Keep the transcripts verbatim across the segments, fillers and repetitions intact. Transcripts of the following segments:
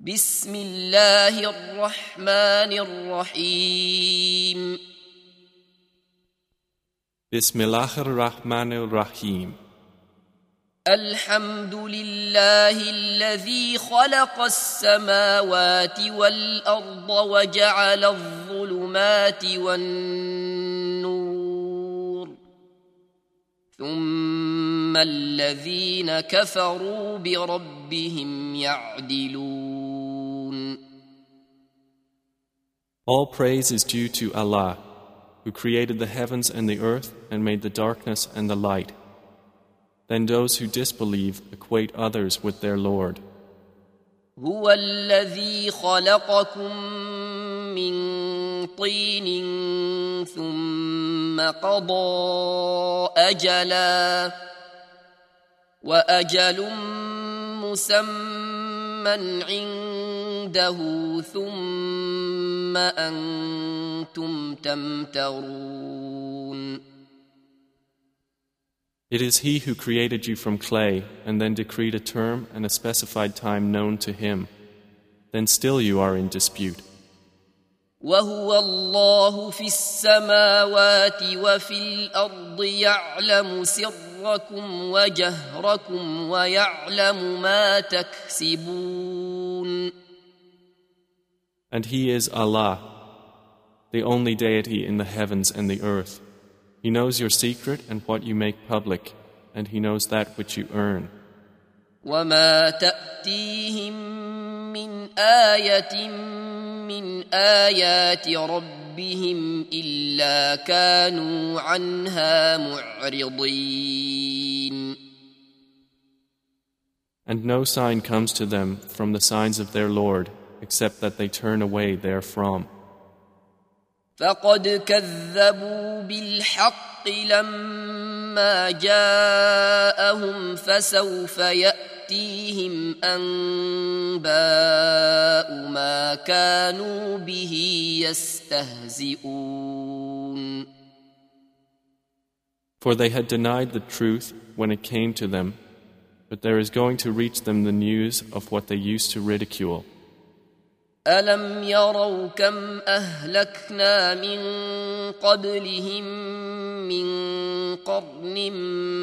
بسم الله الرحمن الرحيم بسم الله الرحمن الرحيم الحمد لله الذي خلق السماوات والأرض وجعل الظلمات والنور ثم الذين كفروا بربهم يعدلون. All praise is due to Allah, who created the heavens and the earth and made the darkness and the light. Then those who disbelieve equate others with their Lord. هو الذي خلقكم من طين ثم قضى أجلا وأجل مسمى عنده ثم أنتم تمترون. It is He who created you from clay and then decreed a term and a specified time known to Him. Then still you are in dispute. وهو الله في السماوات وفي الأرض يعلم سركم وجهركم ويعلم ما تكسبون. And He is Allah, the only deity in the heavens and the earth. He knows your secret and what you make public, and He knows that which you earn. وما تأتيهم من آية من آيات ربهم إلا كانوا عنها معرضين. And no sign comes to them from the signs of their Lord, except that they turn away therefrom. فقد كذبوا بالحق لما جاءهم فسوف يأتيهم أنباء ما كانوا به يستهزئون. For they had denied the truth when it came to them, but there is going to reach them the news of what they used to ridicule. ألم يروا كم أهلكنا من قبلهم من قرن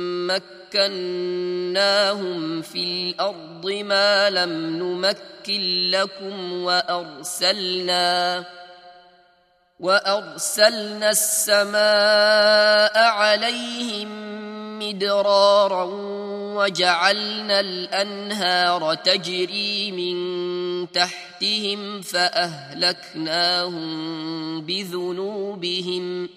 مكناهم في الأرض ما لم نمكن لكم وأرسلنا وأرسلنا السماء عليهم مدرارا وجعلنا الأنهار تجري من تحتهم فأهلكناهم بذنوبهم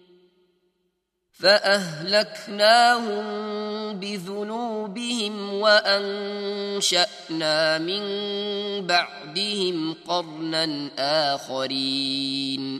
فأهلكناهم بذنوبهم وأنشأنا من بعدهم قرنا آخرين.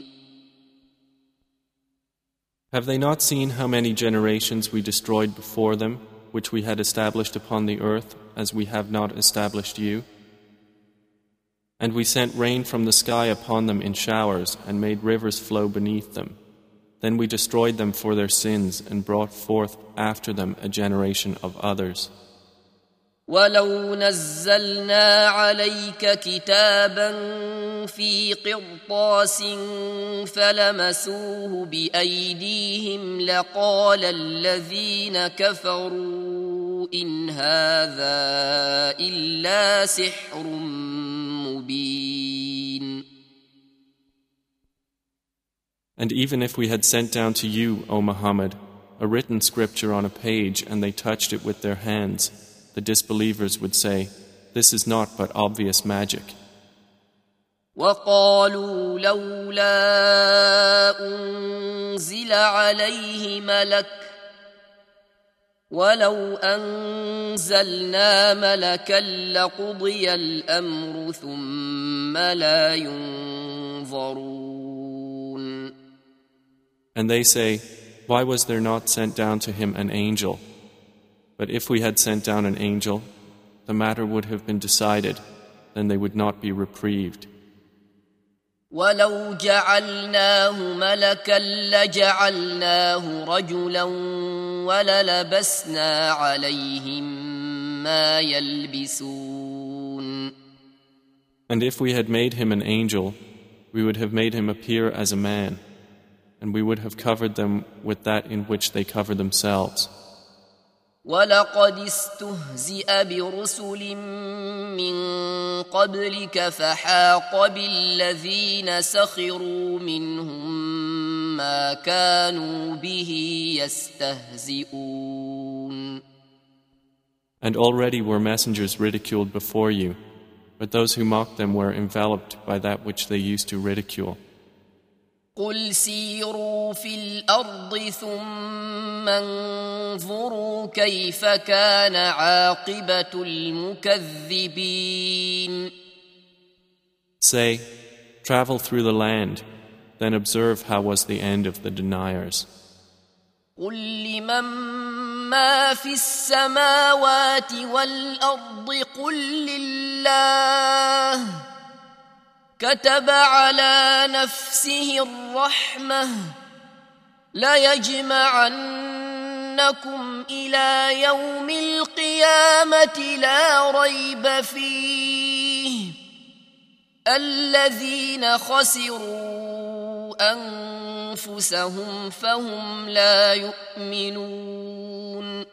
Have they not seen how many generations we destroyed before them, which we had established upon the earth, as we have not established you? And we sent rain from the sky upon them in showers, and made rivers flow beneath them. Then we destroyed them for their sins, and brought forth after them a generation of others. ولو نزلنا عليك كتابا في قرطاس فلمسوه بأيديهم لقال الذين كفروا إن هذا إلا سحر مبين. And even if we had sent down to you, O Muhammad, a written scripture on a page and they touched it with their hands, the disbelievers would say, this is not but obvious magic. وقالوا لولا أنزل عليه ملك ولو أنزلنا ملكا لقضي الأمر ثم لا ينظرون. And they say, why was there not sent down to him an angel? But if we had sent down an angel, the matter would have been decided, then they would not be reprieved. ولو جعلناه ملكا لجعلناه رجلا وللبسنا عليهم ما يلبسون. And if we had made him an angel, we would have made him appear as a man, and we would have covered them with that in which they cover themselves. وَلَقَدِ اسْتُهْزِئَ بِرُسُلٍ مِّن قَبْلِكَ فَحَاقَ بِالَّذِينَ سَخِرُوا مِنْهُم مَّا كَانُوا بِهِ يَسْتَهْزِئُونَ. And already were messengers ridiculed before you, but those who mocked them were enveloped by that which they used to ridicule. قُلْ سِيرُوا فِي الْأَرْضِ ثُمَّ انظُرُوا كَيْفَ كَانَ عَاقِبَةُ الْمُكَذِّبِينَ. Say, travel through the land, then observe how was the end of the deniers. قُلْ لِمَن مَّا فِي السَّمَاوَاتِ وَالْأَرْضِ قُل لِّلَّهِ كتب على نفسه الرحمة ليجمعنكم إلى يوم القيامة لا ريب فيه الذين خسروا أنفسهم فهم لا يؤمنون.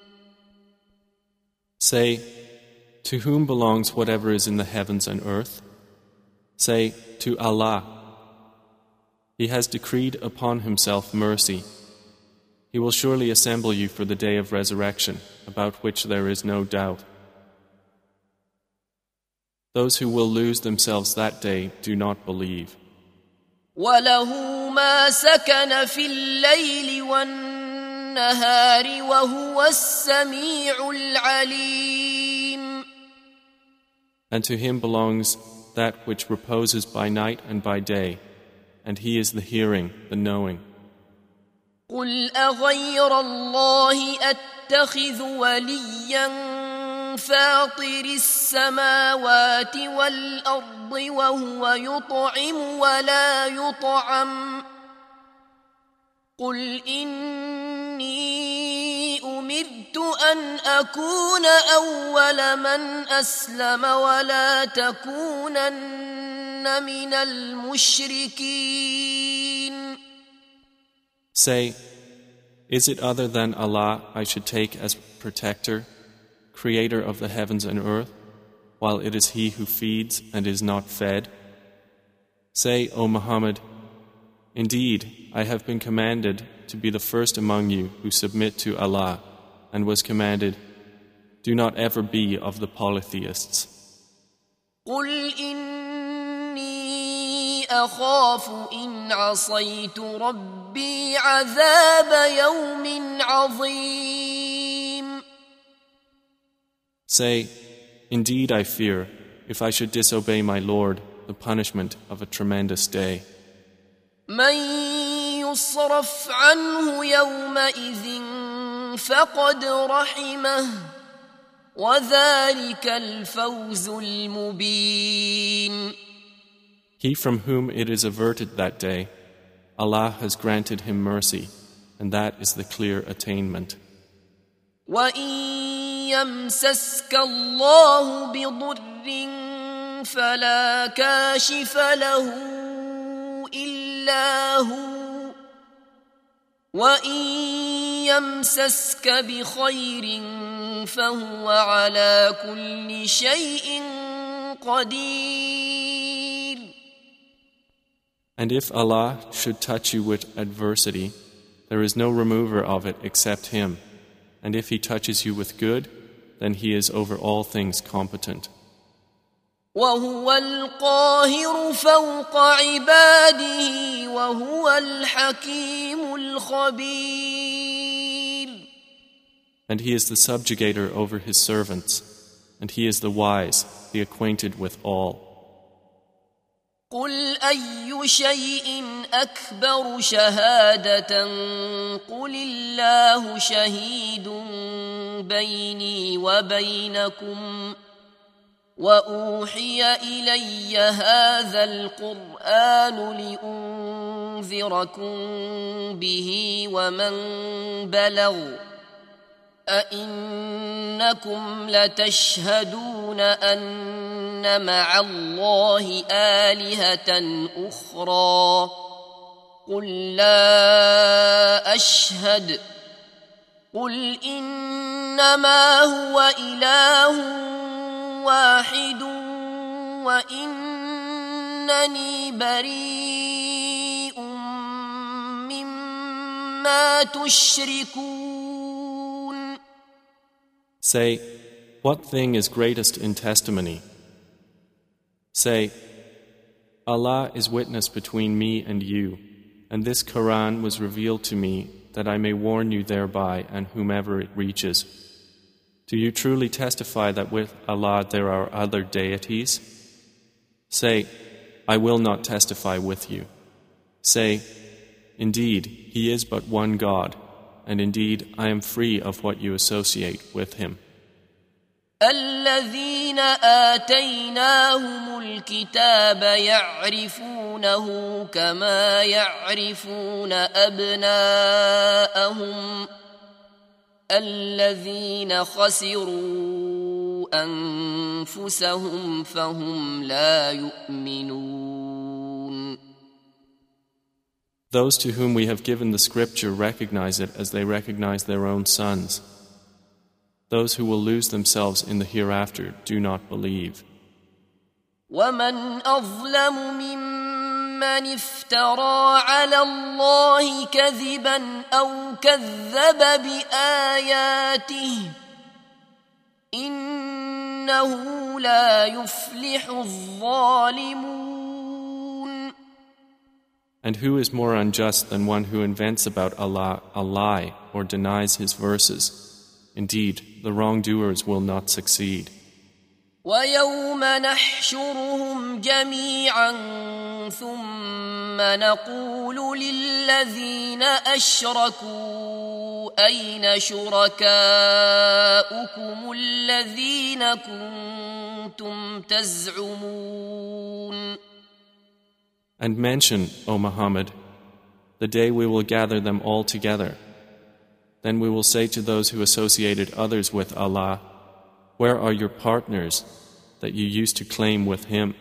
Say, to whom belongs whatever is in the heavens and earth? Say, to Allah. He has decreed upon Himself mercy. He will surely assemble you for the day of resurrection, about which there is no doubt. Those who will lose themselves that day do not believe. وَلَهُ مَا سَكَنَ فِي اللَّيْلِ وَالنَّهَارِ وَهُوَ السَّمِيعُ الْعَلِيمُ. And to Him belongs that which reposes by night and by day, and He is the hearing, the knowing. قُلْ أَغَيْرَ اللَّهِ أَتَّخِذُ وَلِيًّا فَاطِرِ السَّمَاوَاتِ وَالْأَرْضِ وَهُوَ يُطْعِمُ وَلَا يُطْعَمُ قُلْ إِنِّي أُمِرْتُ أَنْ أَكُونَ أَوَّلَ مَنْ أَسْلَمَ وَلَا تَكُونَنَّ مِنَ الْمُشْرِكِينَ. Say, is it other than Allah I should take as protector, creator of the heavens and earth, while it is He who feeds and is not fed? Say, O Muhammad, indeed, I have been commanded to be the first among you who submit to Allah, and was commanded, do not ever be of the polytheists. قُلْ إِنِّي أَخَافُ إِنْ عَصَيْتُ رَبِّي عَذَابَ يَوْمٍ عَظِيمٍ. Say, indeed I fear, if I should disobey my Lord, the punishment of a tremendous day. مَنْ يُصْرَفْ عَنْهُ يَوْمَئِذٍ فَقَدْ رَحِمَهُ وَذَلِكَ الْفَوْزُ الْمُبِينُ. He from whom it is averted that day, Allah has granted him mercy, and that is the clear attainment. وَإِن يَمْسَسْكَ اللَّهُ بِضُرٍّ فَلَا كَاشِفَ لَهُ إِلَّا هُوَ وَإِن يَمْسَسْكَ بِخَيْرٍ فَهُوَ عَلَى كُلِّ شَيْءٍ قَدِيرٌ. And if Allah should touch you with adversity, there is no remover of it except Him. And if He touches you with good, then He is over all things competent. وَهُوَ الْقَاهِرُ فَوْقَ عِبَادِهِ وَهُوَ الْحَكِيمُ الْخَبِيرُ. And He is the subjugator over His servants, and He is the wise, the acquainted with all. قُلْ أَيُّ شَيْءٍ أَكْبَرُ شَهَادَةً قُلِ اللَّهُ شَهِيدٌ بَيْنِي وَبَيْنَكُمْ وَأُوحِيَ إِلَيَّ هَذَا الْقُرْآنُ لِأُنذِرَكُم بِهِ وَمَن بَلَغَ أئنكم لتشهدون أن مع الله آلهة أخرى قل لا أشهد قل إنما هو إله واحد وإنني بريء مما تشركون. Say, what thing is greatest in testimony? Say, Allah is witness between me and you, and this Quran was revealed to me that I may warn you thereby and whomever it reaches. Do you truly testify that with Allah there are other deities? Say, I will not testify with you. Say, indeed, He is but one God, and indeed I am free of what you associate with Him. الذين آتيناهم الكتاب يعرفونه كما يعرفون أبناءهم الذين خسروا أنفسهم فهم لا يؤمنون. Those to whom we have given the scripture recognize it as they recognize their own sons. Those who will lose themselves in the hereafter do not believe. ومن أظلم ممن افترى على الله كذبا أو كذب بآياته إنه لا يفلح الظالمون. And who is more unjust than one who invents about Allah a lie or denies His verses? Indeed, the wrongdoers will not succeed. وَيَوْمَ نَحْشُرُهُمْ جَمِيعًا ثُمَّ نَقُولُ لِلَّذِينَ أَشْرَكُوا أَيْنَ شُرَكَاؤُكُمُ الَّذِينَ كُنتُمْ تَزْعُمُونَ. And mention, O Muhammad, the day we will gather them all together. Then we will say to those who associated others with Allah, where are your partners that you used to claim with Him?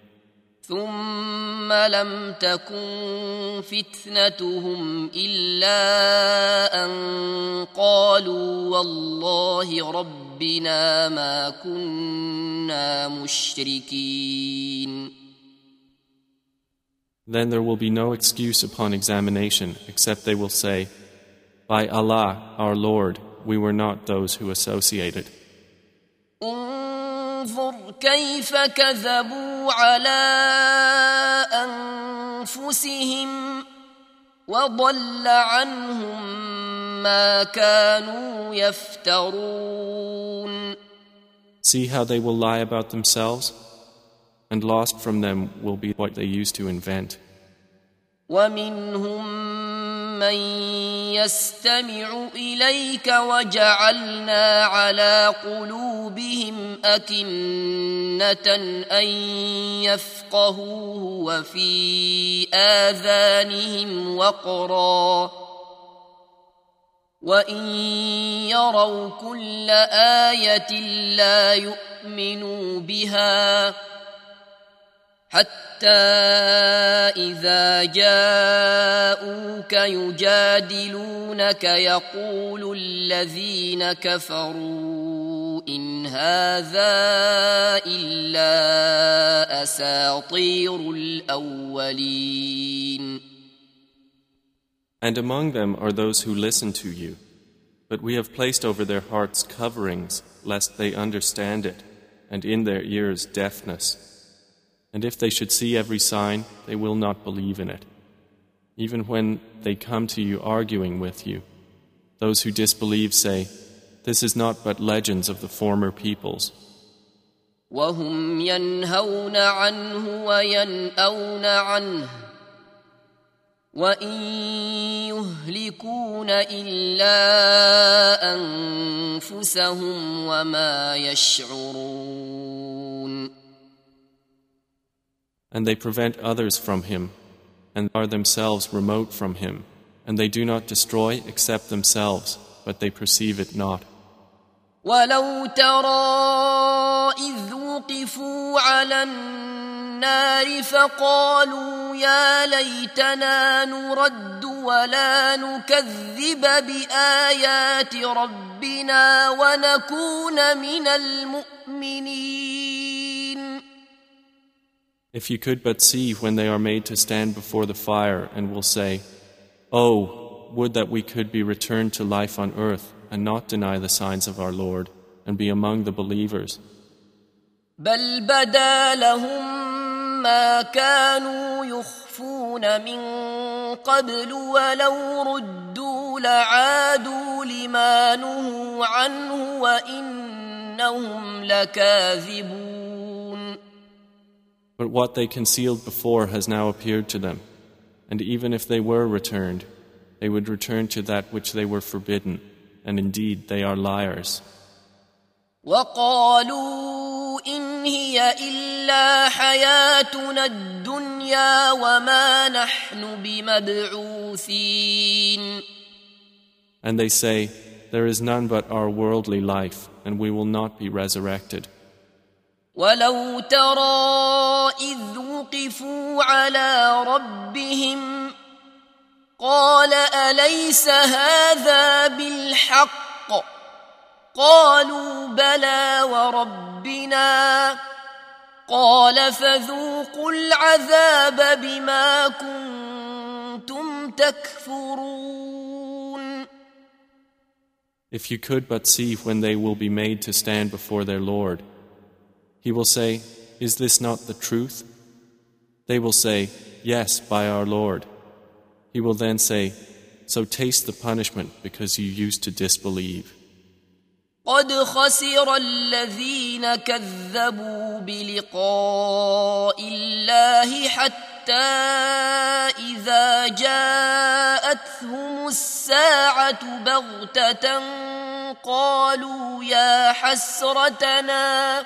ثم لم تكن فتنتهم إلا أن قالوا والله ربنا ما كنا مشركين. Then there will be no excuse upon examination except they will say, by Allah, our Lord, we were not those who associated. انظر كيف كذبوا على أنفسهم وضل عنهم ما كانوا يفترون. See how they will lie about themselves, and lost from them will be what they used to invent. ومنهم من يستمع إليك وجعلنا على قلوبهم أكنة أن يفقهوه وفي آذانهم وقرا وإن يروا كل آية لا يؤمنوا بها حتى إذا جاءوك يجادلونك يقول الذين كفروا إن هذا إلا أساطير الأولين. And among them are those who listen to you, but we have placed over their hearts coverings lest they understand it, and in their ears deafness. And if they should see every sign, they will not believe in it. Even when they come to you arguing with you, those who disbelieve say, this is not but legends of the former peoples. وهم ينهون عنه وينأون عنه وإن يهلكون إلا أنفسهم وما يشعرون. And they prevent others from him, and are themselves remote from him, and they do not destroy except themselves, but they perceive it not. ولو ترى إذ وقفوا على النار فقالوا يا ليتنا نرد ولا نكذب بآيات ربنا ونكون من المؤمنين. If you could but see when they are made to stand before the fire and will say, Oh, would that we could be returned to life on earth and not deny the signs of our Lord and be among the believers. بل بدا لهم ما كانوا يخفون من قبل ولو ردوا لعادوا لما نهوا عنه وإنهم لكاذبون. But what they concealed before has now appeared to them, and even if they were returned, they would return to that which they were forbidden, and indeed they are liars. وقالوا إن هي إلا حياتنا الدنيا وما نحن بمبعوثين. And they say, there is none but our worldly life, and we will not be resurrected. ولو ترى إذ وقفوا على ربهم قال أليس هذا بالحق قالوا بلى وربنا قال فذوقوا العذاب بما كنتم تكفرون. If you could but see when they will be made to stand before their Lord, He will say, Is this not the truth? They will say, Yes, by our Lord. He will then say, So taste the punishment because you used to disbelieve. قد خسر الذين كذبوا بلقاء الله حتى إذا جاءتهم الساعة بغتة قالوا يا حسرتنا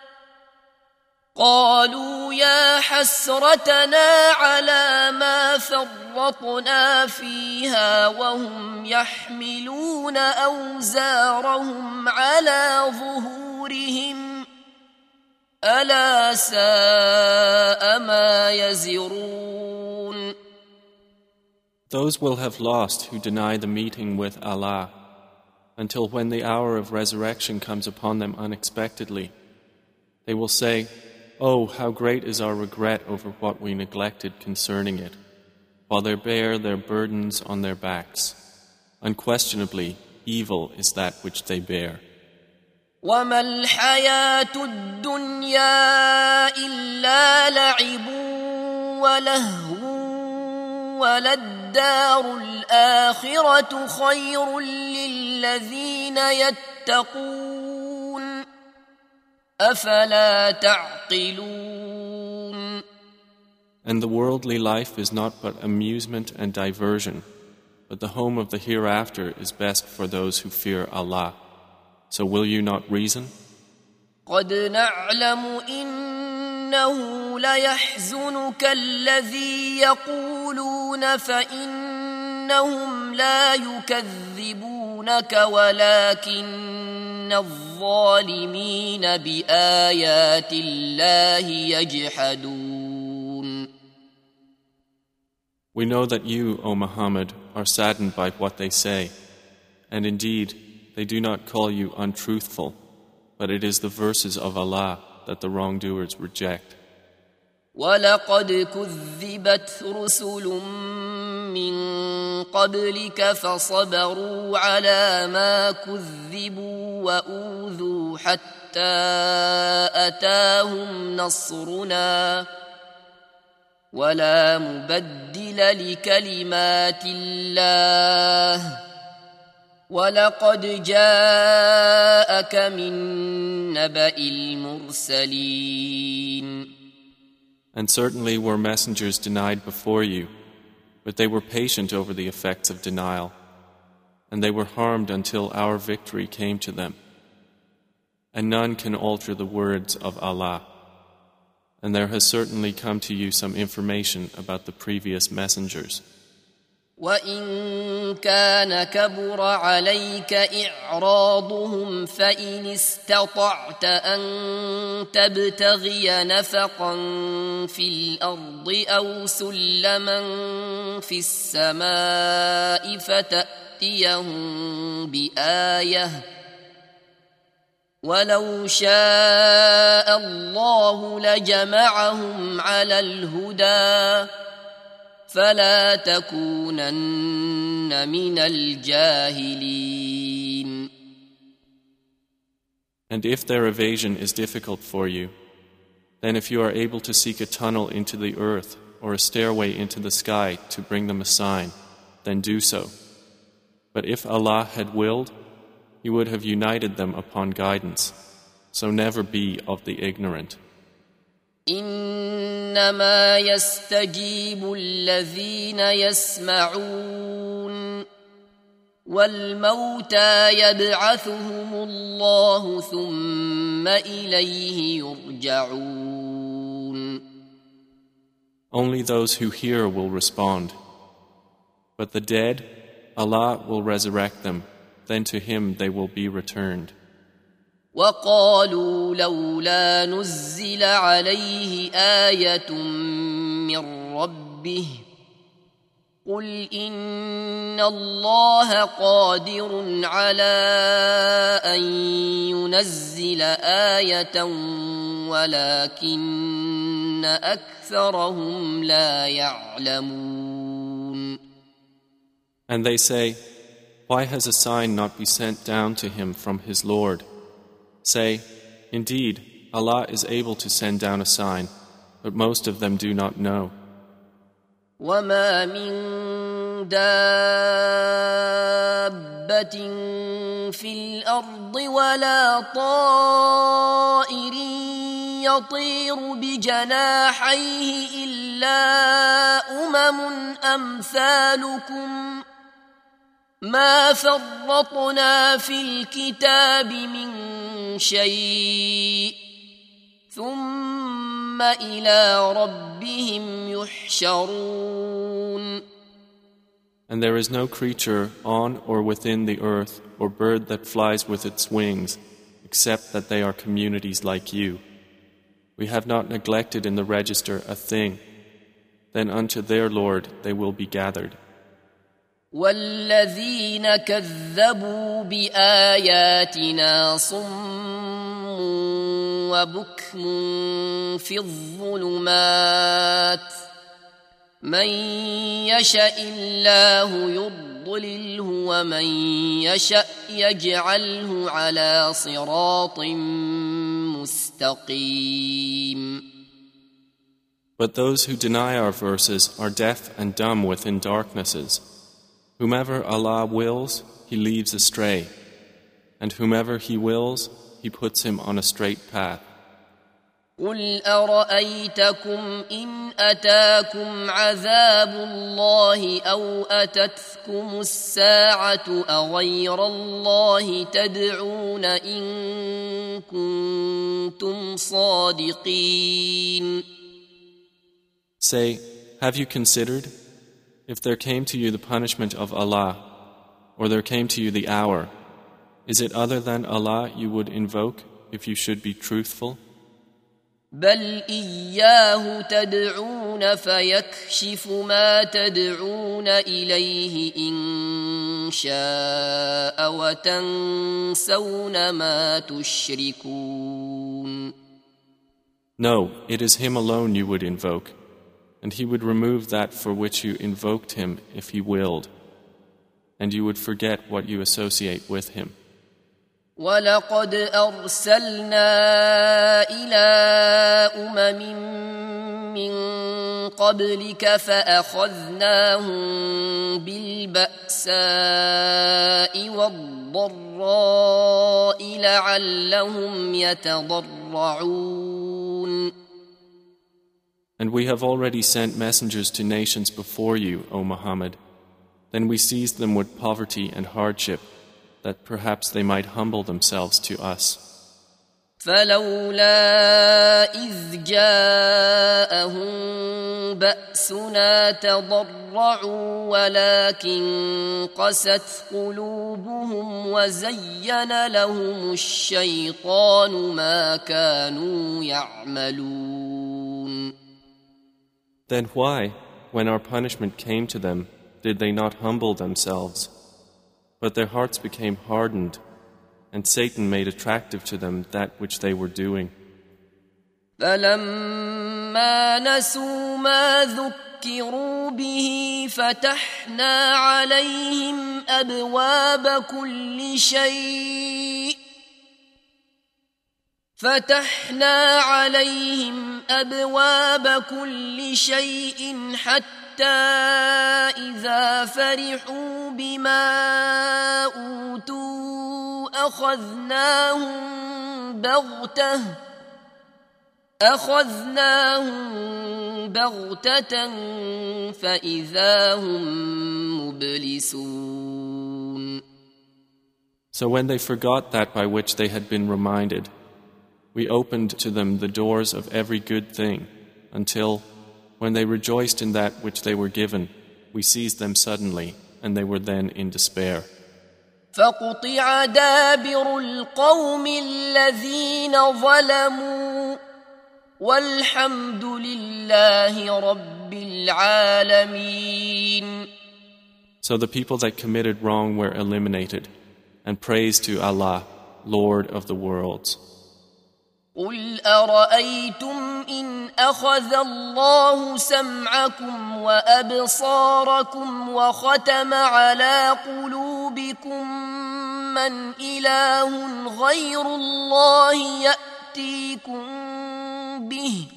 قالوا يا حسرتنا على ما فرطنا فيها وهم يحملون أوزارهم على ظهورهم ألا ساء ما يزرون. Those will have lost who deny the meeting with Allah, until when the hour of resurrection comes upon them unexpectedly, they will say, Oh, how great is our regret over what we neglected concerning it, while they bear their burdens on their backs. Unquestionably, evil is that which they bear. وَمَا الْحَيَاةُ الدُّنْيَا إِلَّا لَعِبٌ وَلَهْوٌ وَلَلدَّارُ الْآخِرَةُ خَيْرٌ لِّلَّذِينَ يَتَّقُونَ أَفَلَا تَعْقِلُونَ. And the worldly life is not but amusement and diversion, but the home of the hereafter is best for those who fear Allah. So will you not reason? قَدْ نَعْلَمُ إِنَّهُ لَيَحْزُنُكَ الَّذِي يَقُولُونَ فَإِنَّهُمْ لَا يُكَذِّبُونَكَ وَلَكِنَّ الظَّالِمِينَ بِآيَاتِ اللَّهِ يَجْحَدُونَ. We know that you, O Muhammad, are saddened by what they say, and indeed, they do not call you untruthful, but it is the verses of Allah that the wrongdoers reject. وَلَقَدْ كُذِّبَتْ رُسُلٌ مِّن قَبْلِكَ فَصَبَرُوا عَلَى مَا كُذِّبُوا وَأُوذُوا حَتَّى أَتَاهُمْ نَصْرُنَا وَلَا مُبَدِّلَ لِكَلِمَاتِ اللَّهِ وَلَقَدْ جَاءَكَ مِن نَّبَإِ الْمُرْسَلِينَ. And certainly were messengers denied before you, but they were patient over the effects of denial, and they were harmed until our victory came to them. And none can alter the words of Allah. And there has certainly come to you some information about the previous messengers. وإن كان كبر عليك إعراضهم فإن استطعت أن تبتغي نفقا في الأرض أو سلما في السماء فتأتيهم بآية ولو شاء الله لجمعهم على الهدى فلا تكونن من الجاهلين. And if their evasion is difficult for you, then if you are able to seek a tunnel into the earth or a stairway into the sky to bring them a sign, then do so. But if Allah had willed, He would have united them upon guidance, so never be of the ignorant. إنما يستجيب الذين يسمعون والموتى يبعثهم الله ثم إليه يرجعون. Only those who hear will respond. But the dead, Allah will resurrect them, then to Him they will be returned. وقالوا لولا نزل عليه آية من ربه قل إن الله قادر على أن ينزل آية ولكن أكثرهم لا يعلمون. And they say, why has a sign not been sent down to him from his Lord? Say, indeed, Allah is able to send down a sign, but most of them do not know. وَمَا مِن دَابَّةٍ فِي الْأَرْضِ وَلَا طَائِرٍ يَطِيرُ بِجَنَاحَيْهِ إِلَّا أُمَمٌ أَمْثَالُكُمْ ما فرطنا في الكتاب من شيء ثم إلى ربهم يحشرون. And there is no creature on or within the earth or bird that flies with its wings except that they are communities like you. We have not neglected in the register a thing. Then unto their Lord they will be gathered. والذين كذبوا بآياتنا صم وبكم في الظلمات من يشاء الله يضلله ومن يشاء يجعله على صراط مستقيم. But those who deny our verses are deaf and dumb within darknesses. Whomever Allah wills, He leaves astray, and whomever He wills, He puts him on a straight path. قل أرأيتكم إن أتاكم عذاب الله أو أتتكم الساعة أغير الله تدعون إن كنتم صادقين. Say, have you considered? If there came to you the punishment of Allah, or there came to you the hour, is it other than Allah you would invoke if you should be truthful? بل إياه تدعون فيكشف ما تدعون إليه إن شاء وتنسون ما تشركون. No, it is Him alone you would invoke, and He would remove that for which you invoked Him if He willed, and you would forget what you associate with Him. وَلَقَدْ أَرْسَلْنَا إِلَىٰ أُمَمٍ مِّن قَبْلِكَ فَأَخَذْنَاهُم بِالْبَأْسَاءِ وَالضَّرَّاءِ لَعَلَّهُمْ يَتَضَرَّعُونَ. And we have already sent messengers to nations before you, O Muhammad. Then we seized them with poverty and hardship, that perhaps they might humble themselves to us. فَلَوْلَا إِذْ جَاءَهُم بأسنا تضرعوا ولكن قست قلوبهم وزين لهم الشيطان ما كانوا يعملون. Then why, when our punishment came to them, did they not humble themselves? But their hearts became hardened, and Satan made attractive to them that which they were doing. فلما نسوا ما ذكروا به فتحنا عليهم أبواب كل شيء فتحنا عليهم أبواب كل شيء حتى إذا فرحوا بما أوتوا أخذناهم بغتة أخذناهم بغتة فإذا هم مبلسون. So when they forgot that by which they had been reminded, we opened to them the doors of every good thing, until, when they rejoiced in that which they were given, we seized them suddenly, and they were then in despair. فقطع دابر القوم الذين ظلموا والحمد لله رب العالمين. So the people that committed wrong were eliminated, and praise to Allah, Lord of the worlds. قل أرأيتم إن أخذ الله سمعكم وأبصاركم وختم على قلوبكم من إله غير الله يأتيكم به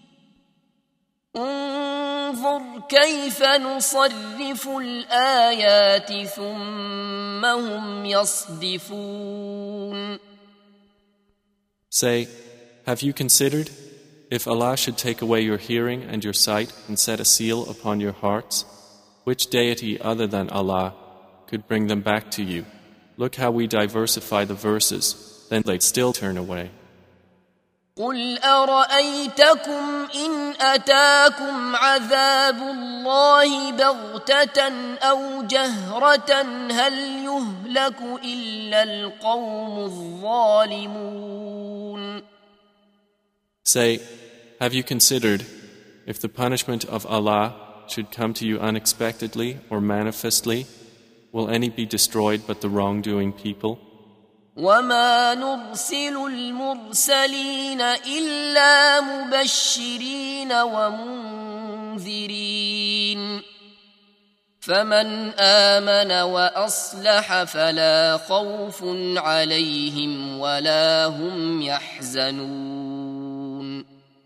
انظر كيف نصرف الآيات ثم هم يصدفون. Say, have you considered, if Allah should take away your hearing and your sight and set a seal upon your hearts, which deity other than Allah could bring them back to you? Look how we diversify the verses, then they'd still turn away. قل أرأيتكم إن أتاكم عذاب الله بغتة أو جهرة هل يهلك إلا القوم الظالمون. Say, have you considered, if the punishment of Allah should come to you unexpectedly or manifestly, will any be destroyed but the wrongdoing people? وما نرسل المرسلين إلا مبشرين ومنذرين فمن آمن وأصلح فلا خوف عليهم ولا هم يحزنون.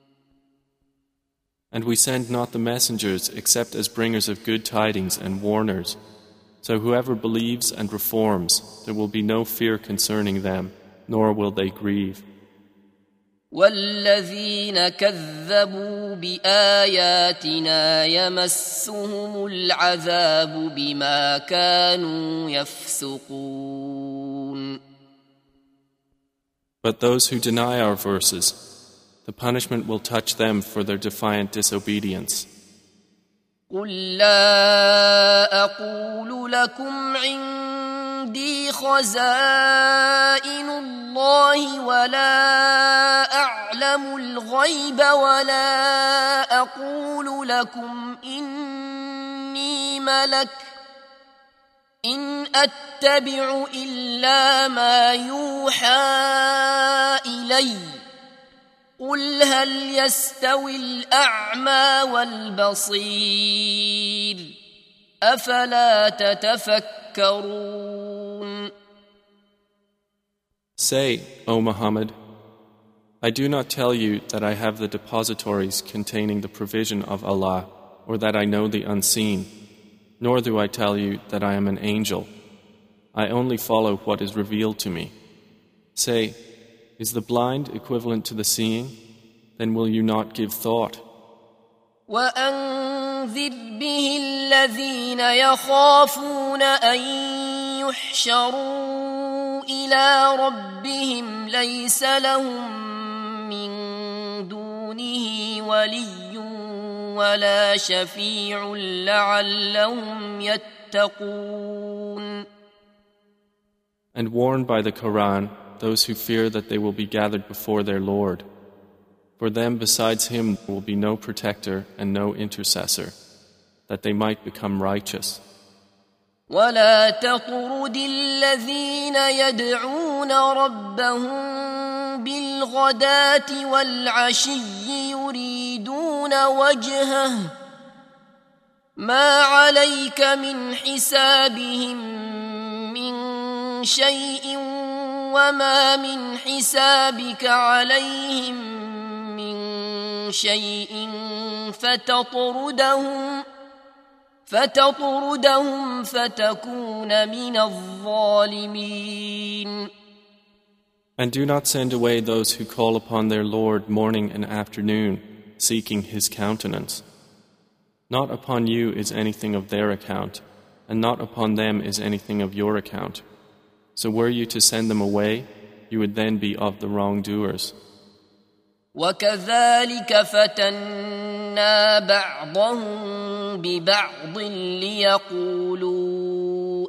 And we send not the messengers except as bringers of good tidings and warners. So whoever believes and reforms, there will be no fear concerning them, nor will they grieve. والذين كذبوا بآياتنا يمسهم العذاب بما كانوا يفسقون. But those who deny our verses, the punishment will touch them for their defiant disobedience. قل لا أقول لكم عندي خزائن الله ولا أعلم الغيب ولا أقول لكم إني ملك إن أتبع إلا ما يوحى إلي قل هل يستوي الأعمى والبصير أفلا تتفكرون. Say, O Muhammad, I do not tell you that I have the depositories containing the provision of Allah, or that I know the unseen, nor do I tell you that I am an angel. I only follow what is revealed to me. Say, is the blind equivalent to the seeing? Then will you not give thought? وأنذر به الذين يخافون أن يحشروا إلى ربهم ليس لهم من دونه ولي ولا شفيع لعلهم يتقون. And warn by the Quran those who fear that they will be gathered before their Lord. For them besides Him will be no protector and no intercessor, that they might become righteous. ولا تطرد الذين يدعون ربهم بالغداة والعشي يريدون وجهه ما عليك من حسابهم من شيء وما من حسابك عليهم من شيء فتطردهم فتطردهم فتكون من الظالمين. And do not send away those who call upon their Lord morning and afternoon, seeking His countenance. Not upon you is anything of their account, and not upon them is anything of your account. So were you to send them away, you would then be of the wrongdoers. وكذلك فتنا بعضهم ببعض ليقولوا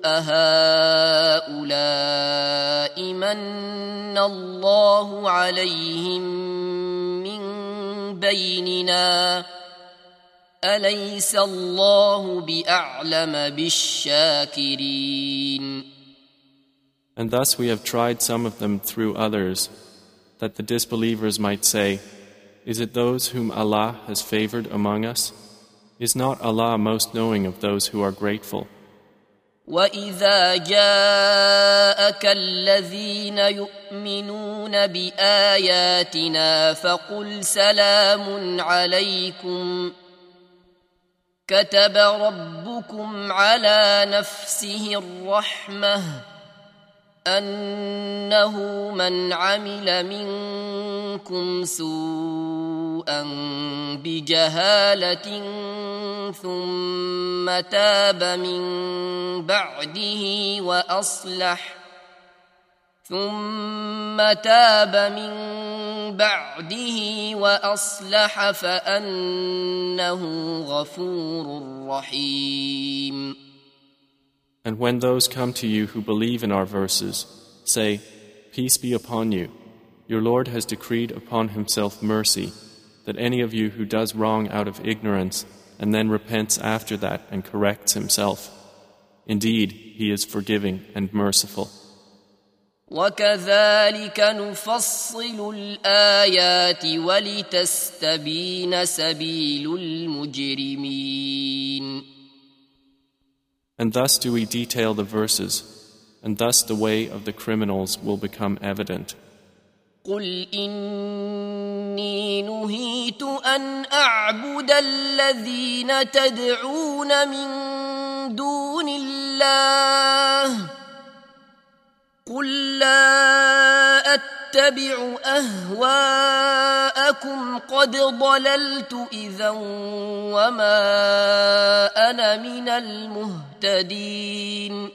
أهؤلاء من الله عليهم من بيننا أليس الله بأعلم بالشاكرين. And thus we have tried some of them through others, that the disbelievers might say, is it those whom Allah has favored among us? Is not Allah most knowing of those who are grateful? وَإِذَا جَاءَكَ الَّذِينَ يُؤْمِنُونَ بِآيَاتِنَا فَقُلْ سَلَامٌ عَلَيْكُمْ كَتَبَ رَبُّكُمْ عَلَى نَفْسِهِ الرَّحْمَةَ أنه من عمل منكم سوءا بجهالة ثم تاب من بعده وأصلح ثم تاب من بعده وأصلح فأنه غفور رحيم. And when those come to you who believe in our verses, say, Peace be upon you. Your Lord has decreed upon Himself mercy, that any of you who does wrong out of ignorance and then repents after that and corrects himself, indeed, He is forgiving and merciful. وَكَذَلِكَ نُفَصِّلُ الْآيَاتِ وَلِتَسْتَبِينَ سَبِيلُ الْمُجْرِمِينَ. And thus do we detail the verses, and thus the way of the criminals will become evident. قُلْ إِنِّي نُهِيتُ أَنْ أَعْبُدَ الَّذِينَ تَدْعُونَ مِن دُونِ اللَّهِ قُل لَّا أَتَّبِعُ أَهْوَاءَكُمْ قَدْ ضَلَلْتُ إِذًا وَمَا أَنَا مِنَ الْمُهْتَدِينَ.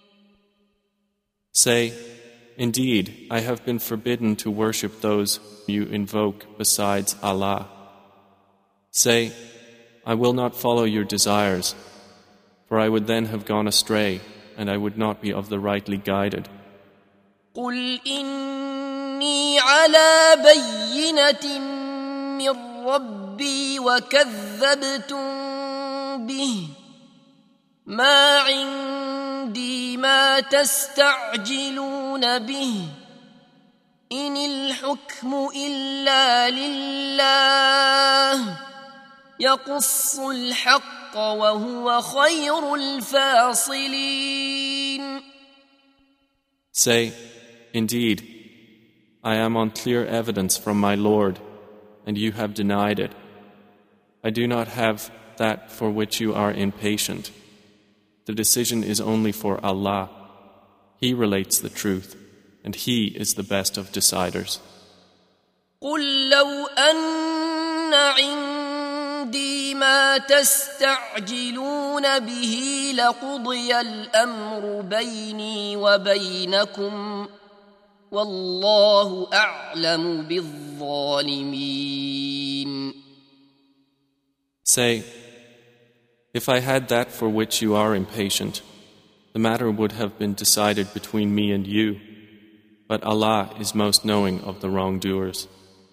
Say, indeed, I have been forbidden to worship those you invoke besides Allah. Say, I will not follow your desires, for I would then have gone astray, and I would not be of the rightly guided. قُلْ إِنِّي عَلَى بَيِّنَةٍ مِّن رَّبِّي وَكَذَّبْتُم بِهِ مَا عِندِي مَا تَسْتَعْجِلُونَ بِهِ إِنِ الْحُكْمُ إِلَّا لِلَّهِ يَقُصُّ الْحَقَّ وَهُوَ خَيْرُ الْفَاصِلِينَ. Say, indeed, I am on clear evidence from my Lord, and you have denied it. I do not have that for which you are impatient. The decision is only for Allah. He relates the truth, and He is the best of deciders. قُل لَّوْ أَنَّ عِندِي مَا تَسْتَعْجِلُونَ بِهِ لَقُضِيَ الْأَمْرُ بَيْنِي وَبَيْنَكُمْ وَاللَّهُ أَعْلَمُ بِالظَّالِمِينَ. Say, if I had that for which you are impatient, the matter would have been decided between me and you, but Allah is most knowing of the wrongdoers.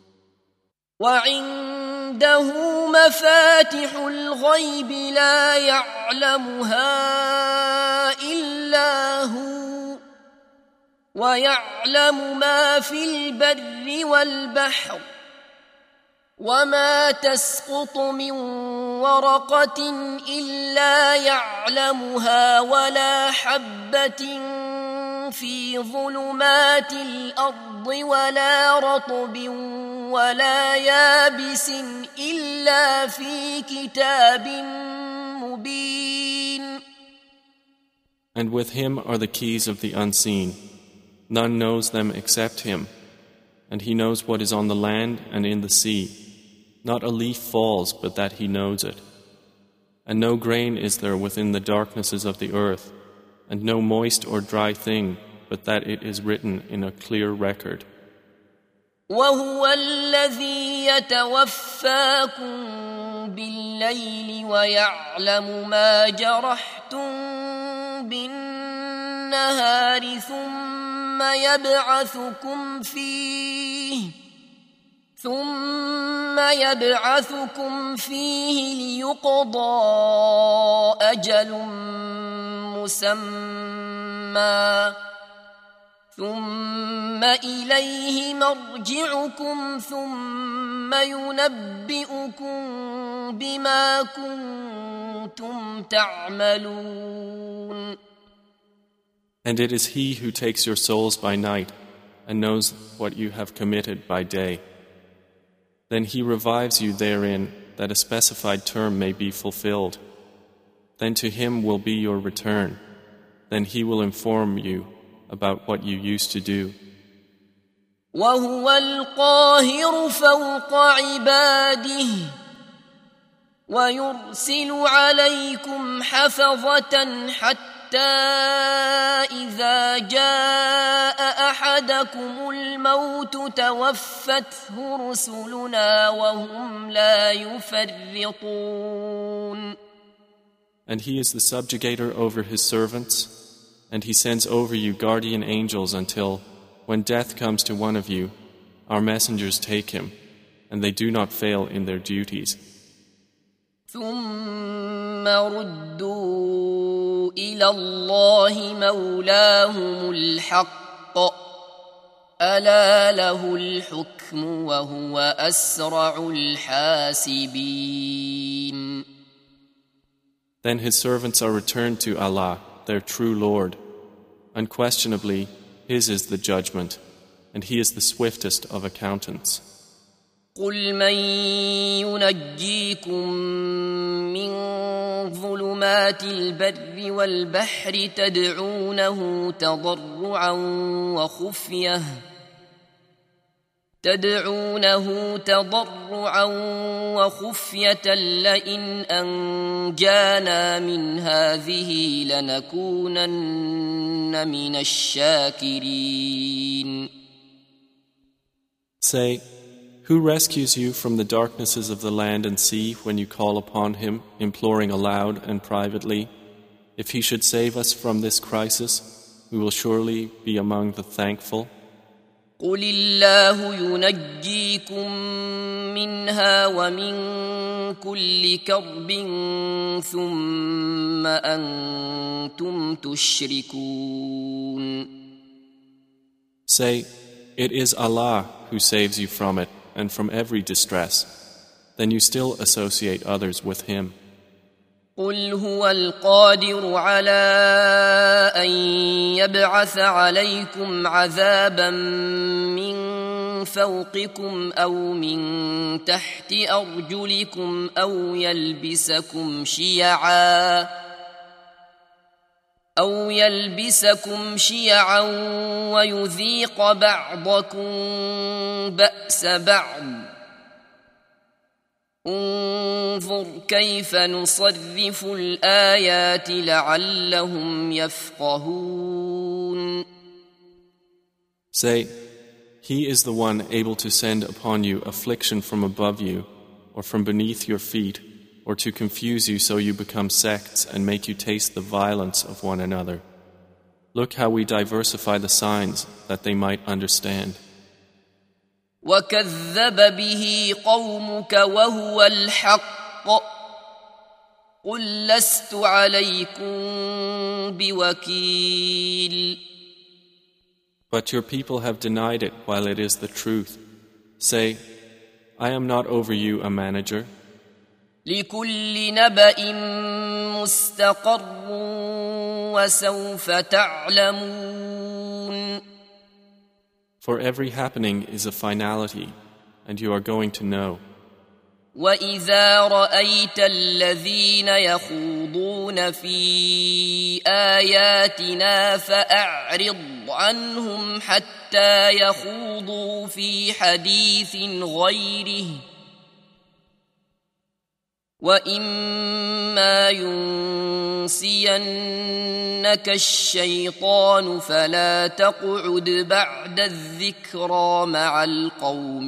وعنده مفاتح الغيب لا يعلمها إلا هو ويعلم ما في البر والبحر وما تسقط من ورقة إلا يعلمها ولا حبة في ظلمات الأرض ولا رطب ولا يابس إلا في كتاب مبين. And with him are the keys of the unseen. None knows them except him. And he knows what is on the land and in the sea. Not a leaf falls but that he knows it. And no grain is there within the darknesses of the earth, and no moist or dry thing but that it is written in a clear record. وهو الذي يتوفاكم بالليل ويعلم ما جرحتم بالنهار ثم يبعثكم فيه ثم يبعثكم فيه ليقضى أجل مسمى ثم إليه مرجعكم ثم ينبئكم بما كنتم تعملون. And it is He who takes your souls by night and knows what you have committed by day. Then He revives you therein that a specified term may be fulfilled. Then to Him will be your return. Then He will inform you about what you used to do. وهو القاهر فوق عباده ويرسل عليكم حفظة حتى إذا جاء أحدكم الموت توفته رسلنا وهم لا يفرطون. And He is the subjugator over His servants, and He sends over you guardian angels until, when death comes to one of you, our messengers take him, and they do not fail in their duties. ثم ردوا إلى الله مولاهم الحق ألا له الحكم وهو أسرع الحاسبين. Then His servants are returned to Allah, their true Lord. Unquestionably, His is the judgment, and He is the swiftest of accountants. قل من ينجيكم من ظلمات البر والبحر تدعونه تضرعا وخفية تدعونه تضرعا وخفية لئن أنجانا من هذه لنكونن من الشاكرين. Say, who rescues you from the darknesses of the land and sea when you call upon Him, imploring aloud and privately? If He should save us from this crisis, we will surely be among the thankful. قل الله ينجيكم منها ومن كل كرب ثم أنتم تشركون. Say, it is Allah who saves you from it and from every distress. Then you still associate others with Him. قل هو القادر على أن يبعث عليكم عذابا من فوقكم أو من تحت أرجلكم أو يلبسكم شيعا أو يلبسكم شيعا ويذيق بعضكم بأس بعض. انظر كيف نصرف الآيات لعلهم يفقهون. Say, He is the one able to send upon you affliction from above you or from beneath your feet or to confuse you so you become sects and make you taste the violence of one another. Look how we diversify the signs that they might understand. وكذب به قومك وهو الحق قل لست عليكم بوكيل. But your people have denied it while it is the truth. Say, I am not over you a manager. لكل نبأ مستقر وسوف تعلمون. For every happening is a finality, and you are going to know. وإذا رأيت الذين يخوضون في آياتنا فأعرض عنهم حتى يخوضوا في حديث غيره وإما ينسينك الشيطان فلا تقعد بعد الذكرى مع القوم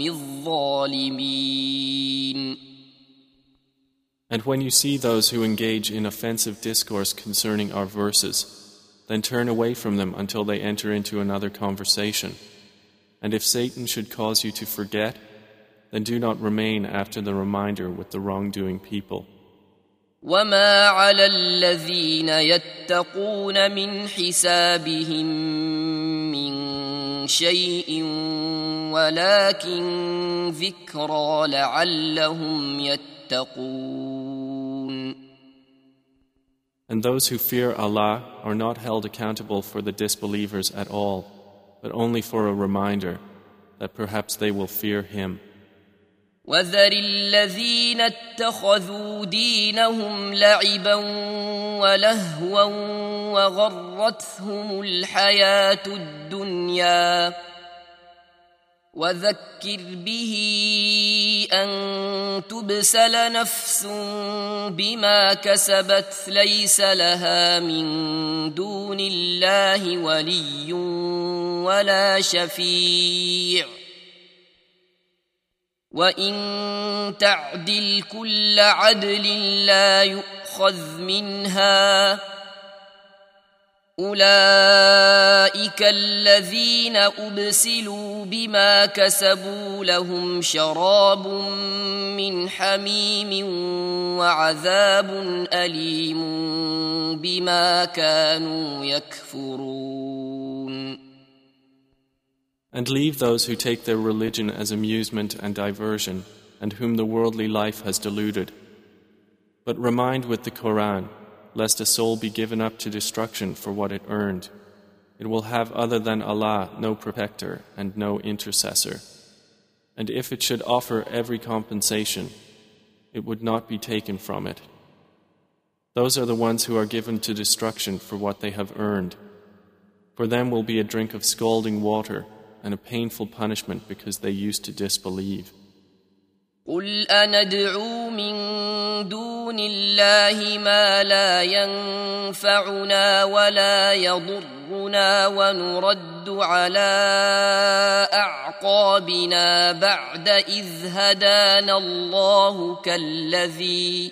الظالمين. And when you see those who engage in offensive discourse concerning our verses, then turn away from them until they enter into another conversation. And if Satan should cause you to forget, then do not remain after the reminder with the wrongdoing people. وما على الذين يتقون من حسابهم من شيء ولكن ذكرى لعلهم يتقون. And those who fear Allah are not held accountable for the disbelievers at all, but only for a reminder that perhaps they will fear Him. وذر الذين اتخذوا دينهم لعبا ولهوا وغرتهم الحياة الدنيا وذكر به أن تبسل نفس بما كسبت ليس لها من دون الله ولي ولا شفيع وإن تعدل كل عدل لا يؤخذ منها أولئك الذين أبسلوا بما كسبوا لهم شراب من حميم وعذاب أليم بما كانوا يكفرون. And leave those who take their religion as amusement and diversion, and whom the worldly life has deluded. But remind with the Quran, lest a soul be given up to destruction for what it earned. It will have other than Allah no protector and no intercessor. And if it should offer every compensation, it would not be taken from it. Those are the ones who are given to destruction for what they have earned. For them will be a drink of scalding water, and a painful punishment because they used to disbelieve. قل أندعو من دون الله ما لا ينفعنا ولا يضرنا ونرد على أعقابنا بعد إذ هدانا الله كالذي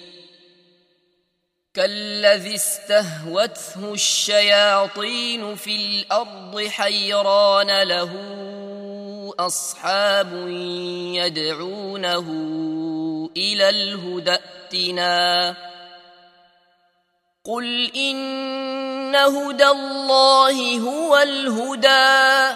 كالذي استهوته الشياطين في الأرض حيران له أصحاب يدعونه إلى الهدى ائتنا قل إن هدى الله هو الهدى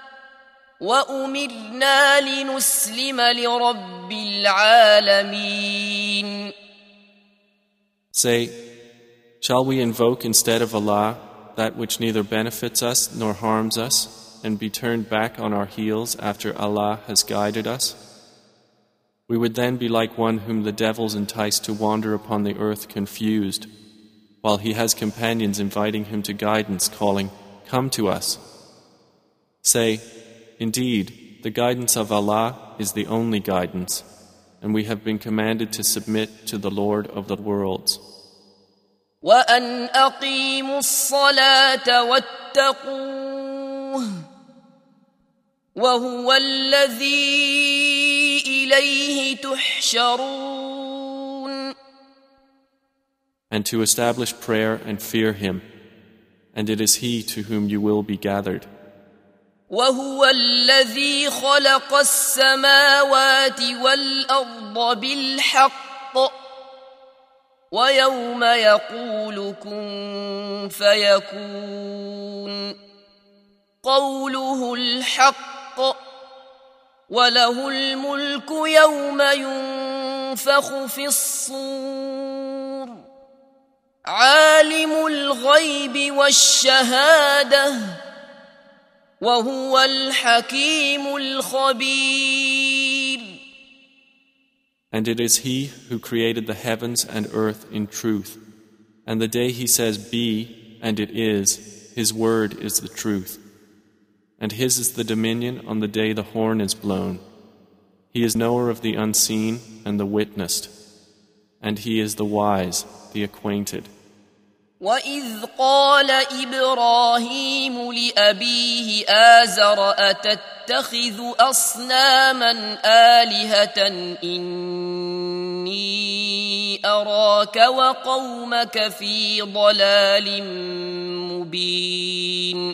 وأمرنا لنسلم لرب العالمين. Say, shall we invoke instead of Allah that which neither benefits us nor harms us, and be turned back on our heels after Allah has guided us? We would then be like one whom the devils entice to wander upon the earth confused, while he has companions inviting him to guidance, calling, "Come to us." Say, indeed, the guidance of Allah is the only guidance, and we have been commanded to submit to the Lord of the worlds. وَأَنْ أَقِيمُوا الصَّلَاةَ وَاتَّقُوهُ وَهُوَ الَّذِي إِلَيْهِ تُحْشَرُونَ. and to establish prayer and fear Him, and it is He to whom you will be gathered. وهو الذي خلق السماوات والأرض بالحق ويوم يقول كن فيكون قوله الحق وله الملك يوم ينفخ في الصور عالم الغيب والشهادة وهو الحكيم الخبير. And it is He who created the heavens and earth in truth, and the day He says be, and it is, His word is the truth. And His is the dominion on the day the horn is blown. He is knower of the unseen and the witnessed, and He is the wise, the acquainted. وَإِذْ قَالَ إِبْرَاهِيمُ لِأَبِيهِ آزَرَ أَتَتَّخِذُ أَصْنَامًا آلِهَةً إِنِّي أَرَاكَ وَقَوْمَكَ فِي ضَلَالٍ مُبِينٍ.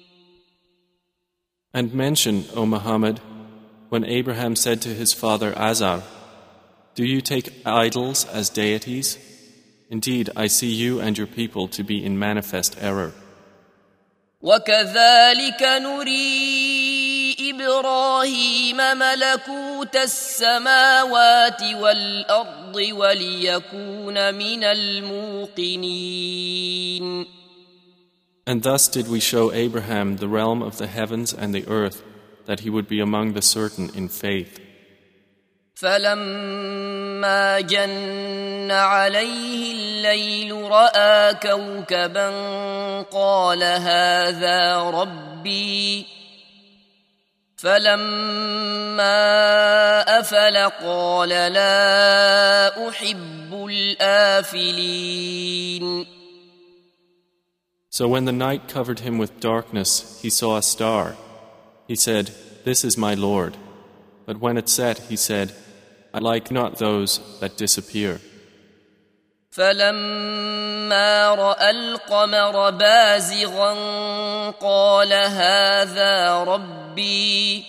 And mention, O Muhammad, when Abraham said to his father Azar, "Do you take idols as deities? Indeed, I see you and your people to be in manifest error." وَكَذَلِكَ نُرِي إِبْرَاهِيمَ مَلَكُوتَ السَّمَاوَاتِ وَالْأَرْضِ وَلِيَكُونَ مِنَ الْمُوقِنِينَ. And thus did we show Abraham the realm of the heavens and the earth, that he would be among the certain in faith. فَلَمَّا جَنَّ عَلَيْهِ اللَّيْلُ رَأَىٰ كَوْكَبًا قَالَ هَٰذَا رَبِّي فَلَمَّا أَفَلَ قَالَ لَا أُحِبُّ الْآفِلِينَ. So when the night covered him with darkness, he saw a star. He said, "This is my Lord." But when it set, he said, "I like not those that disappear." فَلَمَّا رَأَى الْقَمَرَ بَازِغًا قَالَ هَٰذَا رَبِّي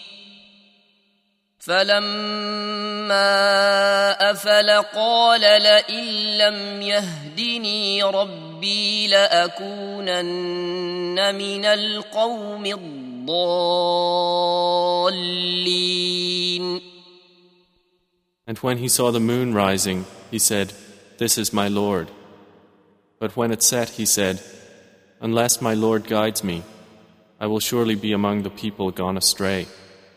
فَلَمَّا أَفَلَ قَالَ لَئِن لَّمْ يَهْدِنِي رَبِّي لَأَكُونَنَّ مِنَ الْقَوْمِ الضَّالِّينَ. And when he saw the moon rising, he said, "This is my Lord." But when it set, he said, "Unless my Lord guides me, I will surely be among the people gone astray."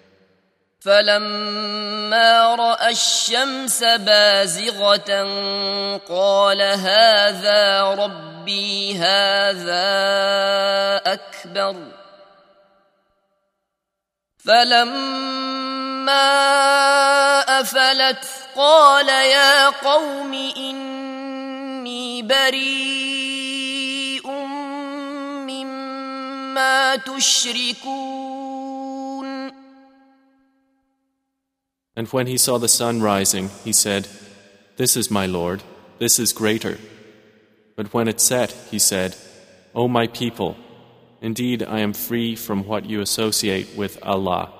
فَلَمَّا رَأَى الشَّمْسَ بَازِغَةً قَالَ هَٰذَا رَبِّي هَٰذَا أَكْبَرُ فَلَمَّا أَفَلَتْ قَالَ يَا قَوْمِ إِنِّي بَرِيءٌ مِّمَّا تُشْرِكُونَ. And when he saw the sun rising, he said, "This is my Lord, this is greater." But when it set, he said, "O my people, indeed I am free from what you associate with Allah.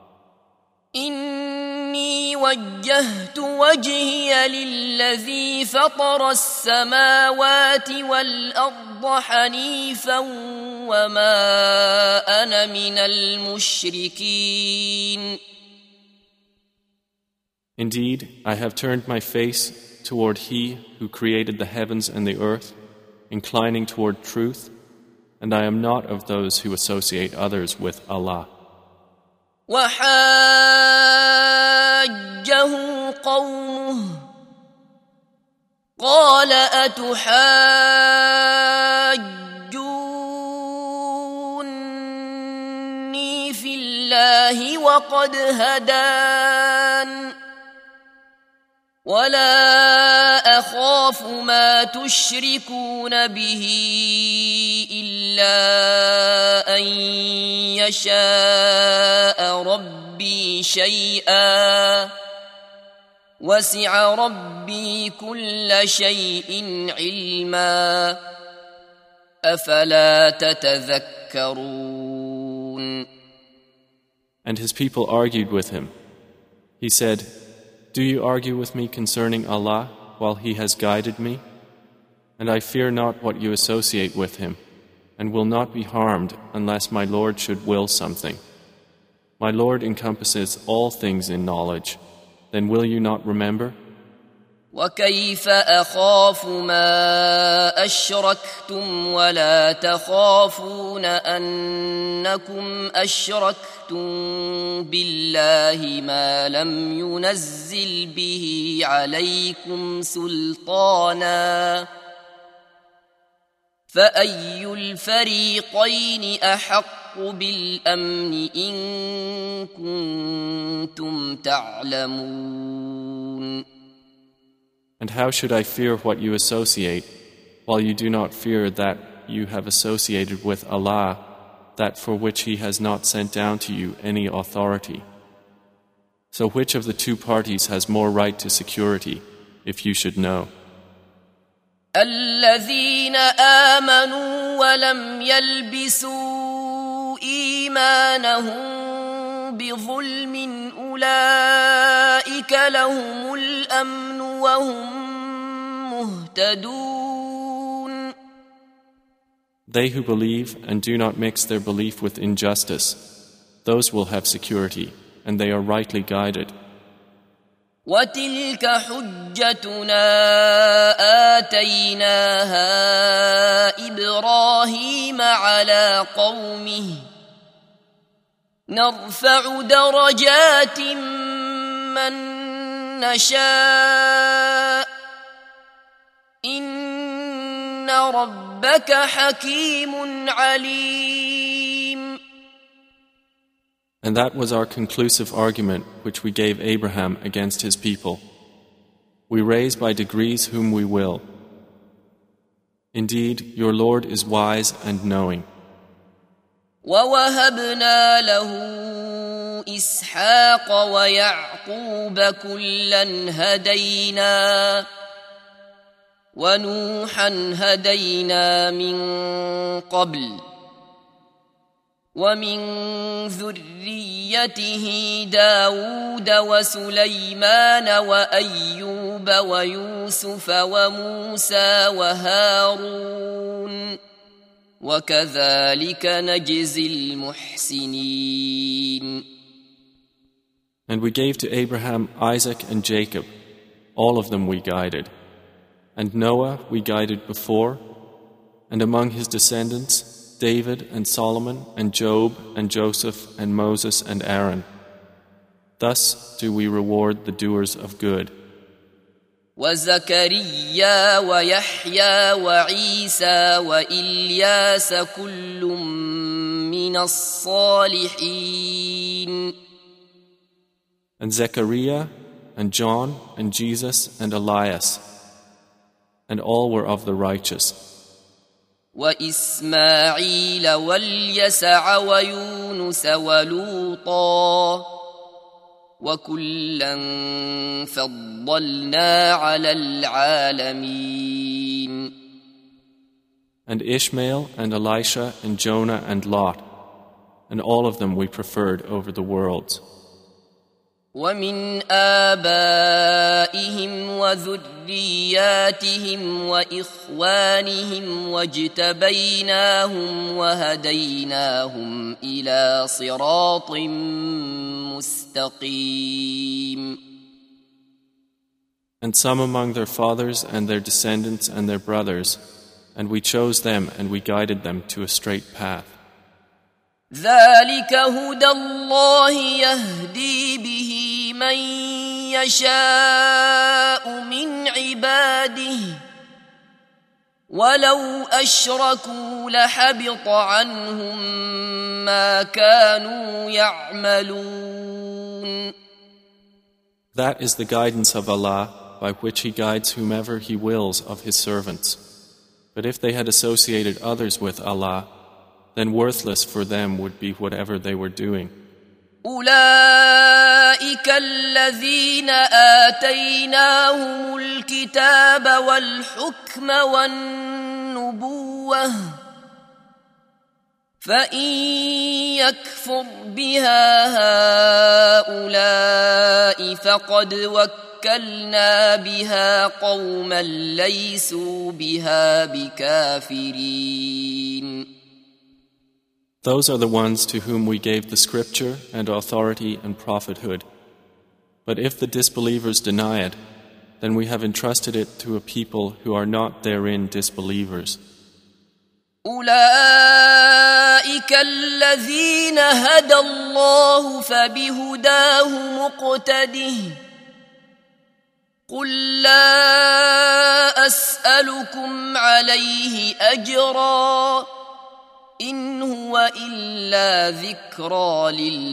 إِنِّي وَجَّهْتُ وَجْهِيَ لِلَّذِي فَطَرَ السَّمَاوَاتِ وَالْأَرْضَ حَنِيفًا وَمَا أَنَا مِنَ الْمُشْرِكِينَ. Indeed, I have turned my face toward He who created the heavens and the earth, inclining toward truth, and I am not of those who associate others with Allah. وَحَاجَّهُ قَوْمُهُ قَالَ أَتُحَاجُّونِّي فِي اللَّهِ وَقَدْ هَدَانِ وَلَا أَخَافُ مَا تُشْرِكُونَ بِهِ إِلَّا أَن يَشَاءَ رَبِّي شَيْئًا وسع ربي كل شيء علما أفلا تتذكرون. And his people argued with him. He said, "Do you argue with me concerning Allah while He has guided me? And I fear not what you associate with Him, and will not be harmed unless my Lord should will something. My Lord encompasses all things in knowledge. Then will you not remember?" وكيف أخاف ما أشركتم ولا تخافون أنكم أشركتم بالله ما لم ينزل به عليكم سلطانا فأي الفريقين أحق بالأمن إن كنتم تعلمون. And how should I fear what you associate, while you do not fear that you have associated with Allah, that for which He has not sent down to you any authority? So which of the two parties has more right to security, if you should know? الذين آمنوا ولم يلبسوا إيمانهم بظلم أولئك لهم الأمن وهم مهتدون. They who believe and do not mix their belief with injustice, those will have security, and they are rightly guided. وتلك حجتنا آتيناها إبراهيم على قومه نرفع درجات من نشاء إن ربك حكيم عليم. And that was our conclusive argument which we gave Abraham against his people. We raise by degrees whom we will. Indeed, your Lord is wise and knowing. وَوَهَبْنَا لَهُ إِسْحَاقَ وَيَعْقُوبَ كُلًّا هَدَيْنَا وَنُوحًا هَدَيْنَا مِن قَبْلُ ومن ذريته داود وسليمان وأيوب ويوسف وموسى وهارون وكذلك نجزي المحسنين. And we gave to Abraham, Isaac and Jacob, all of them we guided. And Noah we guided before, and among his descendants David and Solomon and Job and Joseph and Moses and Aaron. Thus do we reward the doers of good. وزكريا ويحيى وعيسى وإلياس كل من الصالحين. And Zechariah and John and Jesus and Elias, and all were of the righteous. وإسماعيل واليسع ويونس ولوطا وكلا فضلنا على العالمين. And Ishmael and Elisha and Jonah and Lot, and all of them we preferred over the worlds. ومن آبائهم وذرياتهم وإخوانهم واجتبيناهم وهديناهم إلى صراط مستقيم. And some among their fathers and their descendants and their brothers, and we chose them and we guided them to a straight path. ذلك هدى الله يهدي به من يشاء من عباده ولو أشركوا لحبط عنهم ما كانوا يعملون. That is the guidance of Allah, by which He guides whomever He wills of His servants. But if they had associated others with Allah, then worthless for them would be whatever they were doing. أولئك الذين آتيناهم الكتاب والحكم والنبوة فإن يكفر بها هؤلاء فقد وكلنا بها قوما ليسوا بها بكافرين. Those are the ones to whom we gave the scripture and authority and prophethood. But if the disbelievers deny it, then we have entrusted it to a people who are not therein disbelievers. أولئك الذين هدى الله فبهداه مقتده قل لا أسألكم عليه أجرا إن هو إلا ذكرى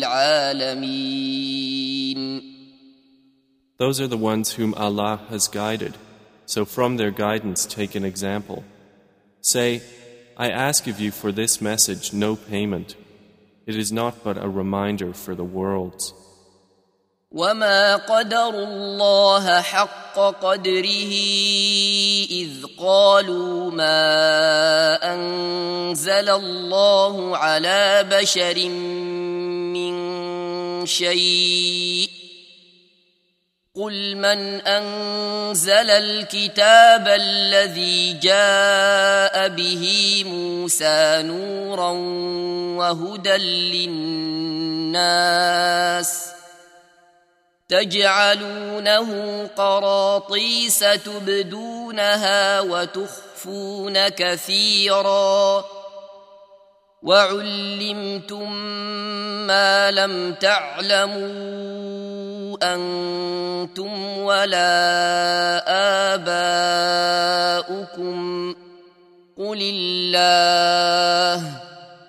للعالمين. Those are the ones whom Allah has guided, so from their guidance take an example. Say, I ask of you for this message no payment. It is not but a reminder for the worlds. وما قدر الله حق قدره إذ قالوا ما أنزل الله على بشر من شيء قل من أنزل الكتاب الذي جاء به موسى نورا وهدى للناس تجعلونه قراطيس تبدونها وتخفون كثيرا وعلمتم ما لم تعلموا أنتم ولا آباؤكم قل الله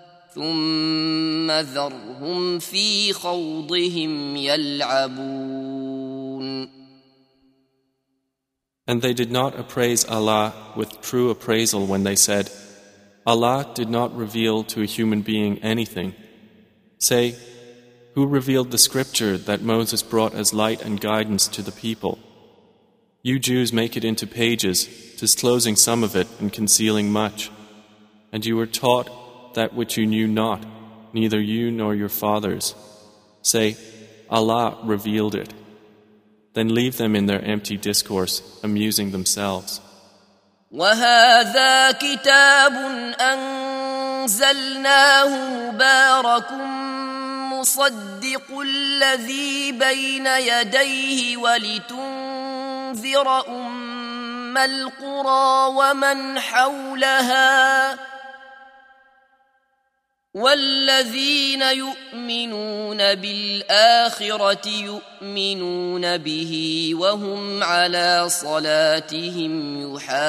ثم ذرهم في خوضهم يلعبون. And they did not appraise Allah with true appraisal when they said, Allah did not reveal to a human being anything. Say, who revealed the scripture that Moses brought as light and guidance to the people? You Jews make it into pages, disclosing some of it and concealing much. And you were taught that which you knew not, neither you nor your fathers. Say, Allah revealed it. Then leave them in their empty discourse, amusing themselves. وهذا كتاب أنزلناه مبارك مصدق الذي بين يديه ولتنذر أم القرى ومن حولها والذين يؤمنون بالآخرة يؤمنون به وهم على صلاتهم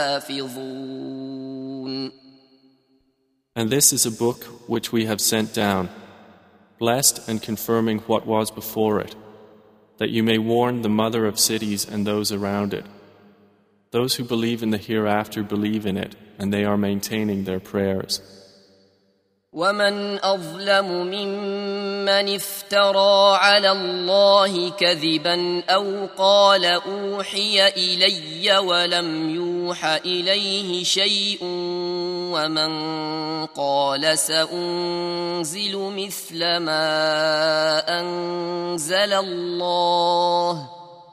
يحافظون. And this is a book which we have sent down, blessed and confirming what was before it, that you may warn the mother of cities and those around it. Those who believe in the hereafter believe in it, and they are maintaining their prayers. ومن أظلم ممن افترى على الله كذبا أو قال أوحي إلي ولم يوح إليه شيء ومن قال سأنزل مثل ما أنزل الله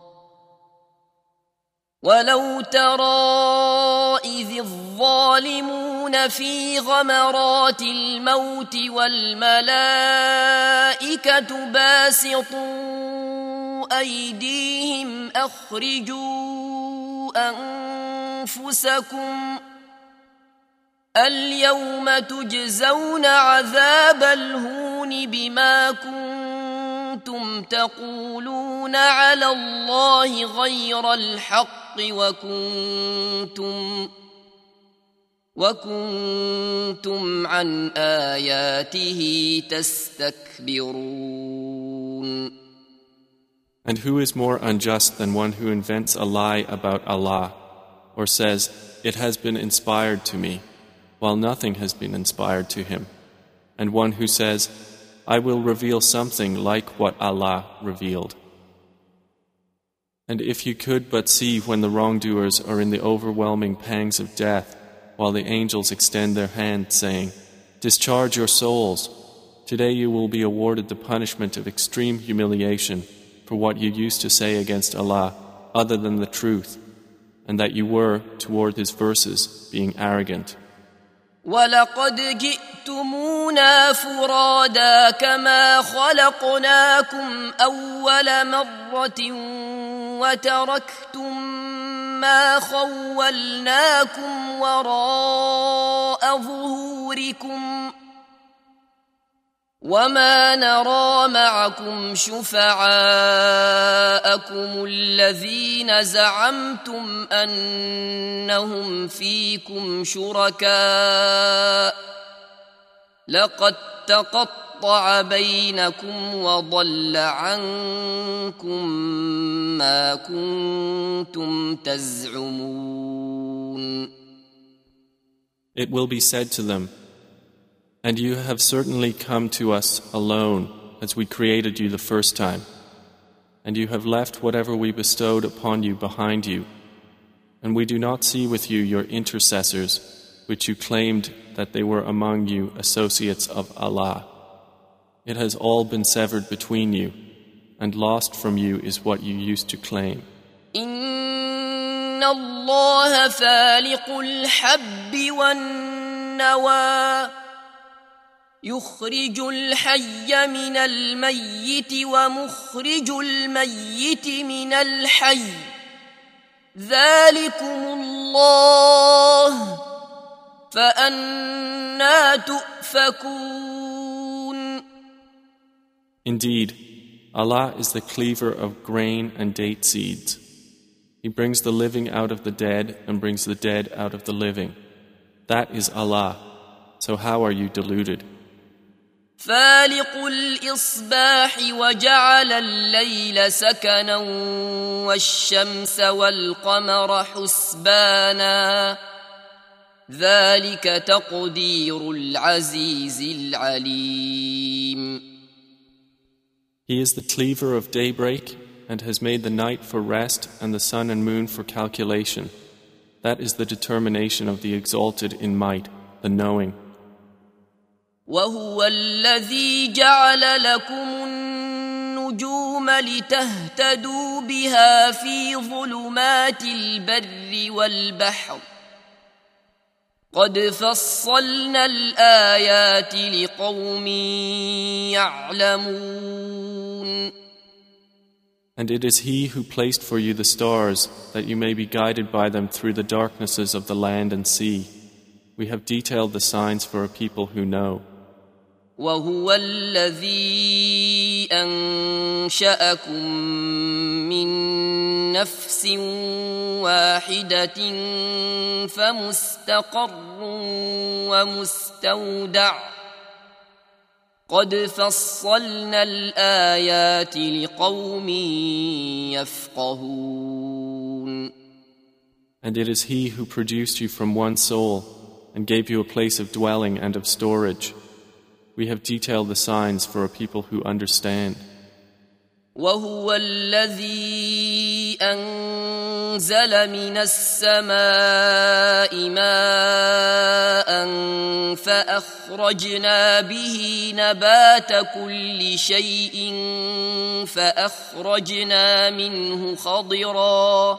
ولو ترى إذ الظالمون في غمرات الموت والملائكة باسطوا أيديهم أخرجوا أنفسكم اليوم تجزون عذاب الهون بما كنتم تقولون على الله غير الحق وكنتم وكنتم عن آياته تستكبرون. And who is more unjust than one who invents a lie about Allah, or says, "It has been inspired to me," while nothing has been inspired to him, and one who says, I will reveal something like what Allah revealed. And if you could but see when the wrongdoers are in the overwhelming pangs of death, while the angels extend their hand, saying, "Discharge your souls. Today you will be awarded the punishment of extreme humiliation for what you used to say against Allah other than the truth, and that you were, toward His verses, being arrogant." وَلَقَدْ جِئْتُمُونَا فُرَادَى كَمَا خَلَقْنَاكُمْ أَوَّلَ مَرَّةٍ وَتَرَكْتُم مَّا خَوَّلْنَاكُمْ وَرَاءَ ظُهُورِكُمْ وَمَا نَرَىٰ مَعَكُمْ شُفَعَاءَكُمُ الَّذِينَ زَعَمْتُمْ أَنَّهُمْ فِيكُمْ شُرَكَاءُ لَقَد تَّقَطَّعَ بَيْنَكُمْ وَضَلَّ عَنكُم مَّا كُنتُمْ تَزْعُمُونَ. It will be said to them, "And you have certainly come to us alone as we created you the first time, and you have left whatever we bestowed upon you behind you, and we do not see with you your intercessors, which you claimed that they were among you associates of Allah. It has all been severed between you, and lost from you is what you used to claim. Inna Allah faliqul habbi wan nawa يخرج الحي من الميت ومخرج الميت من الحي ذلكم الله فأنى تؤفكون. Indeed, Allah is the cleaver of grain and date seeds. He brings the living out of the dead and brings the dead out of the living. That is Allah. So how are you deluded? فالق الإصباح وجعل الليل سكنا والشمس والقمر حسبانا ذلك تقدير العزيز العليم. He is the cleaver of daybreak and has made the night for rest and the sun and moon for calculation. That is the determination of the exalted in might, the knowing. وهو الذي جعل لكم النجوم لتهتدوا بها في ظلمات البر والبحر قد فصلنا الآيات لقوم يعلمون. And it is He who placed for you the stars that you may be guided by them through the darknesses of the land and sea. We have detailed the signs for a people who know. وهو الذي أنشأكم من نفس واحدة فمستقر ومستودع قد فصلنا الآيات لقوم يفقهون. And it is He who produced you from one soul and gave you a place of dwelling and of storage. We have detailed the signs for a people who understand. وهو الذي أنزل من السماء ماء فأخرجنا به نبات كل شيء فأخرجنا منه خضرا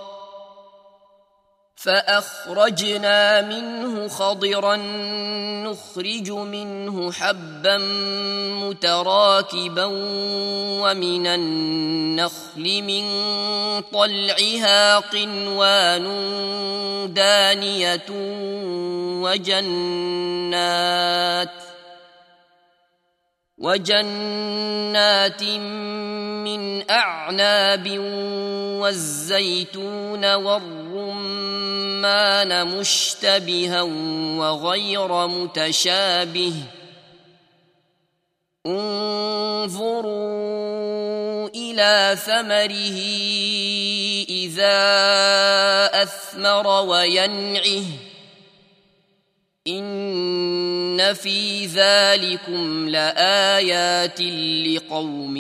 فأخرجنا منه خضرا نخرج منه حبا متراكبا ومن النخل من طلعها قنوان دانية وجنات وجنات من أعناب والزيتون والرمان مشتبها وغير متشابه انظروا إلى ثمره إذا أثمر وينعه إن في ذلكم لآيات لقوم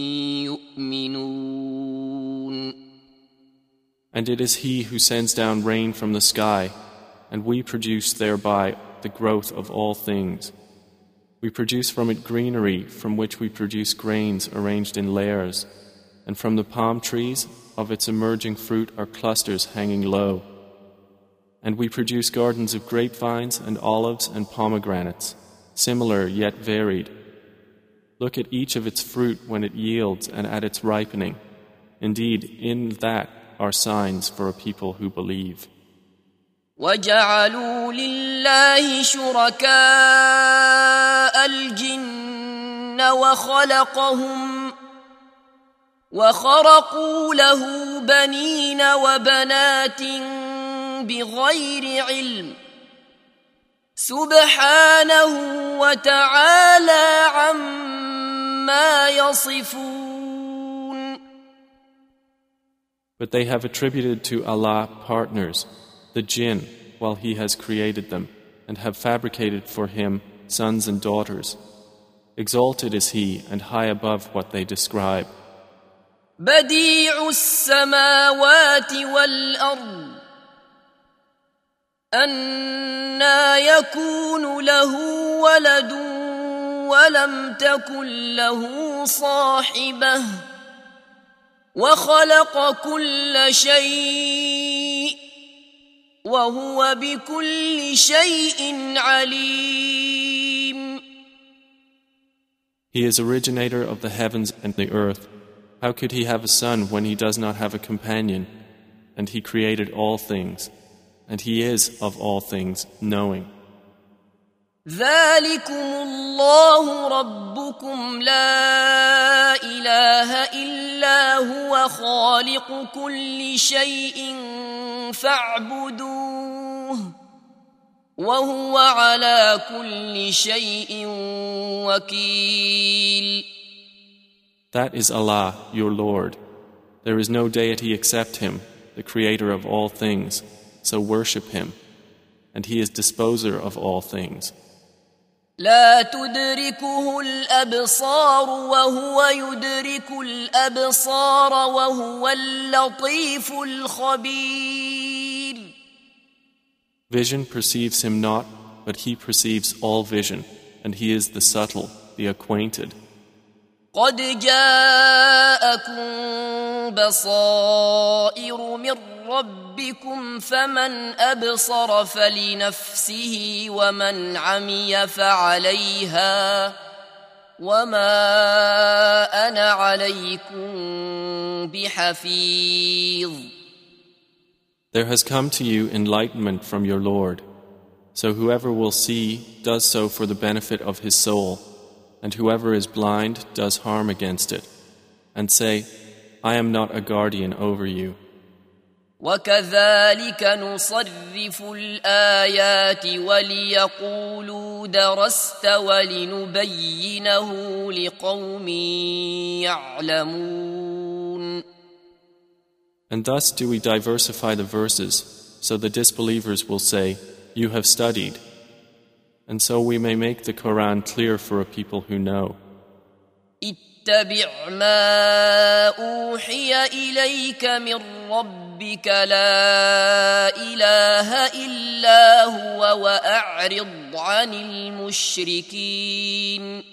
يؤمنون. And it is He who sends down rain from the sky, and we produce thereby the growth of all things. We produce from it greenery, from which we produce grains arranged in layers, and from the palm trees of its emerging fruit are clusters hanging low. And we produce gardens of grapevines and olives and pomegranates, similar yet varied. Look at each of its fruit when it yields and at its ripening. Indeed, in that are signs for a people who believe. وَجَعَلُوا لِلَّهِ شُرَكَاءَ الْجِنَّ وَخَلَقَهُمْ وَخَرَقُوا لَهُ بَنِينَ وَبَنَاتٍ بِغَيْرِ عِلْمٍ سُبْحَانَهُ وَتَعَالَى عَمَّا يَصِفُونَ. But they have attributed to Allah partners, the jinn, while He has created them, and have fabricated for Him sons and daughters. Exalted is He and high above what they describe. بديع السماوات والأرض أنى يكون له ولد ولم تكن له صاحبة وخلق كل شيء وهو بكل شيء عليم. He is originator of the heavens and the earth. How could He have a son when He does not have a companion? And He created all things, and He is of all things knowing. ذلكم الله ربكم لا إله إلا هو خالق كل شيء فاعبدوه وهو على كل شيء وكيل. That is Allah, your Lord. There is no deity except Him, the Creator of all things, so worship Him, and He is disposer of all things. لا تدركه الأبصار وهو يدرك الأبصار وهو اللطيف الخبير. Vision perceives Him not, but He perceives all vision, and He is the subtle, the acquainted. قد جاءكم بصائر من ربكم فمن أبصر فلنفسه ومن عمي فعليها وما أنا عليكم بحفيظ. There has come to you enlightenment from your Lord. So whoever will see does so for the benefit of his soul, and whoever is blind does harm against it. And say, I am not a guardian over you. وَكَذَلِكَ نُصَرِّفُ الْآيَاتِ وَلِيَقُولُوا دَرَسْتَ وَلِنُبَيِّنَهُ لِقَوْمٍ يَعْلَمُونَ. And thus do we diversify the verses, so the disbelievers will say, You have studied. And so we may make the Quran clear for a people who know. اتبع ما أوحي إليك من ربك لا إله إلا هو وأعرض عن المشركين.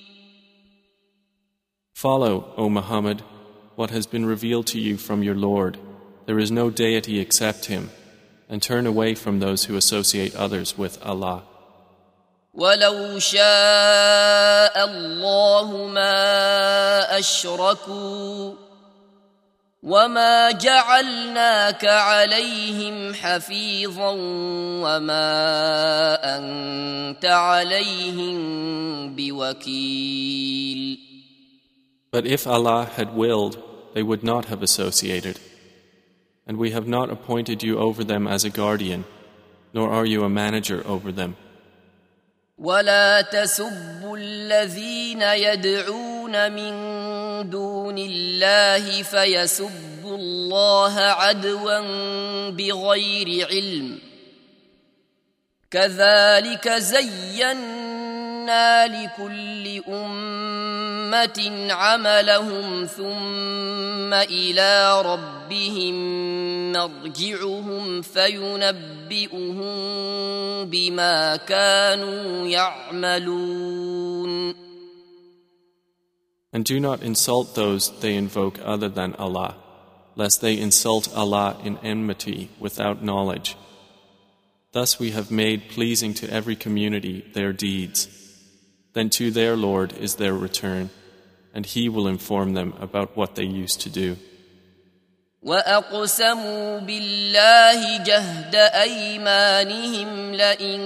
Follow, O Muhammad, what has been revealed to you from your Lord. There is no deity except Him, and turn away from those who associate others with Allah. ولو شاء الله ما أشركوا وما جعلناك عليهم حفيظا وما أنت عليهم بوكيل. But if Allah had willed, they would not have associated. And we have not appointed you over them as a guardian, nor are you a manager over them. ولا تسبوا الذين يدعون من دون الله فيسبوا الله عدوا بغير علم كذلك زينا لكل أمة عملهم ثم إلى ربهم مرجعهم فينبئهم بما كانوا يعملون. And do not insult those they invoke other than Allah, lest they insult Allah in enmity without knowledge. Thus we have made pleasing to every community their deeds. Then to their Lord is their return, and He will inform them about what they used to do. وَأَقْسَمُوا بِاللَّهِ جَهْدَ أَيْمَانِهِمْ لَئِن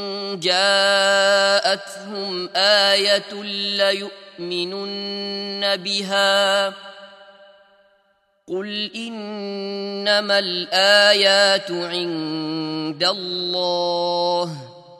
جَاءَتْهُمْ آيَةٌ لَيُؤْمِنُنَّ بِهَا قُلْ إِنَّمَا الْآيَاتُ عِندَ اللَّهِ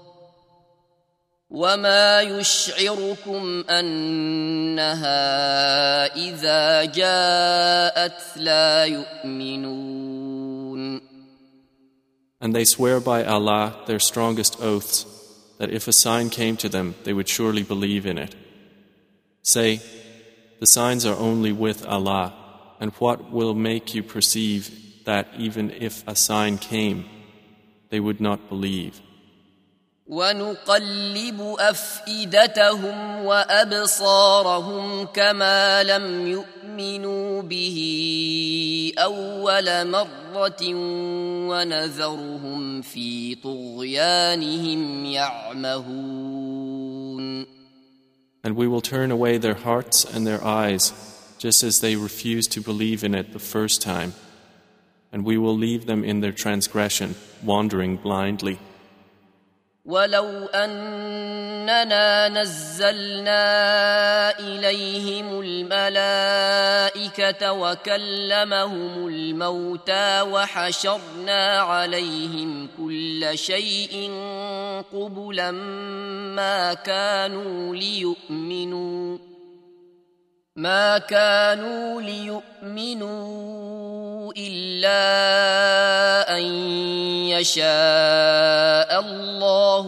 وَمَا يُشْعِرُكُمْ أَنَّهَا إِذَا جَاءَتْ لَا يُؤْمِنُونَ. And they swear by Allah their strongest oaths that if a sign came to them they would surely believe in it. Say, the signs are only with Allah, and what will make you perceive that even if a sign came, they would not believe? وَنُقَلِّبُ أَفْئِدَتَهُمْ وَأَبْصَارَهُمْ كَمَا لَمْ يُؤْمِنُوا بِهِ أَوَّلَ مَرَّةٍ وَنَذَرُهُمْ فِي طُغْيَانِهِمْ يَعْمَهُونَ. And we will turn away their hearts and their eyes, just as they refused to believe in it the first time, and we will leave them in their transgression, wandering blindly. وَلَوْ أَنَّنَا نَزَّلْنَا إِلَيْهِمُ الْمَلَائِكَةَ وَكَلَّمَهُمُ الْمَوْتَى وَحَشَرْنَا عَلَيْهِمْ كُلَّ شَيْءٍ قُبُلًا مَا كَانُوا لِيُؤْمِنُوا ما كانوا ليؤمنوا إلا أن يشاء الله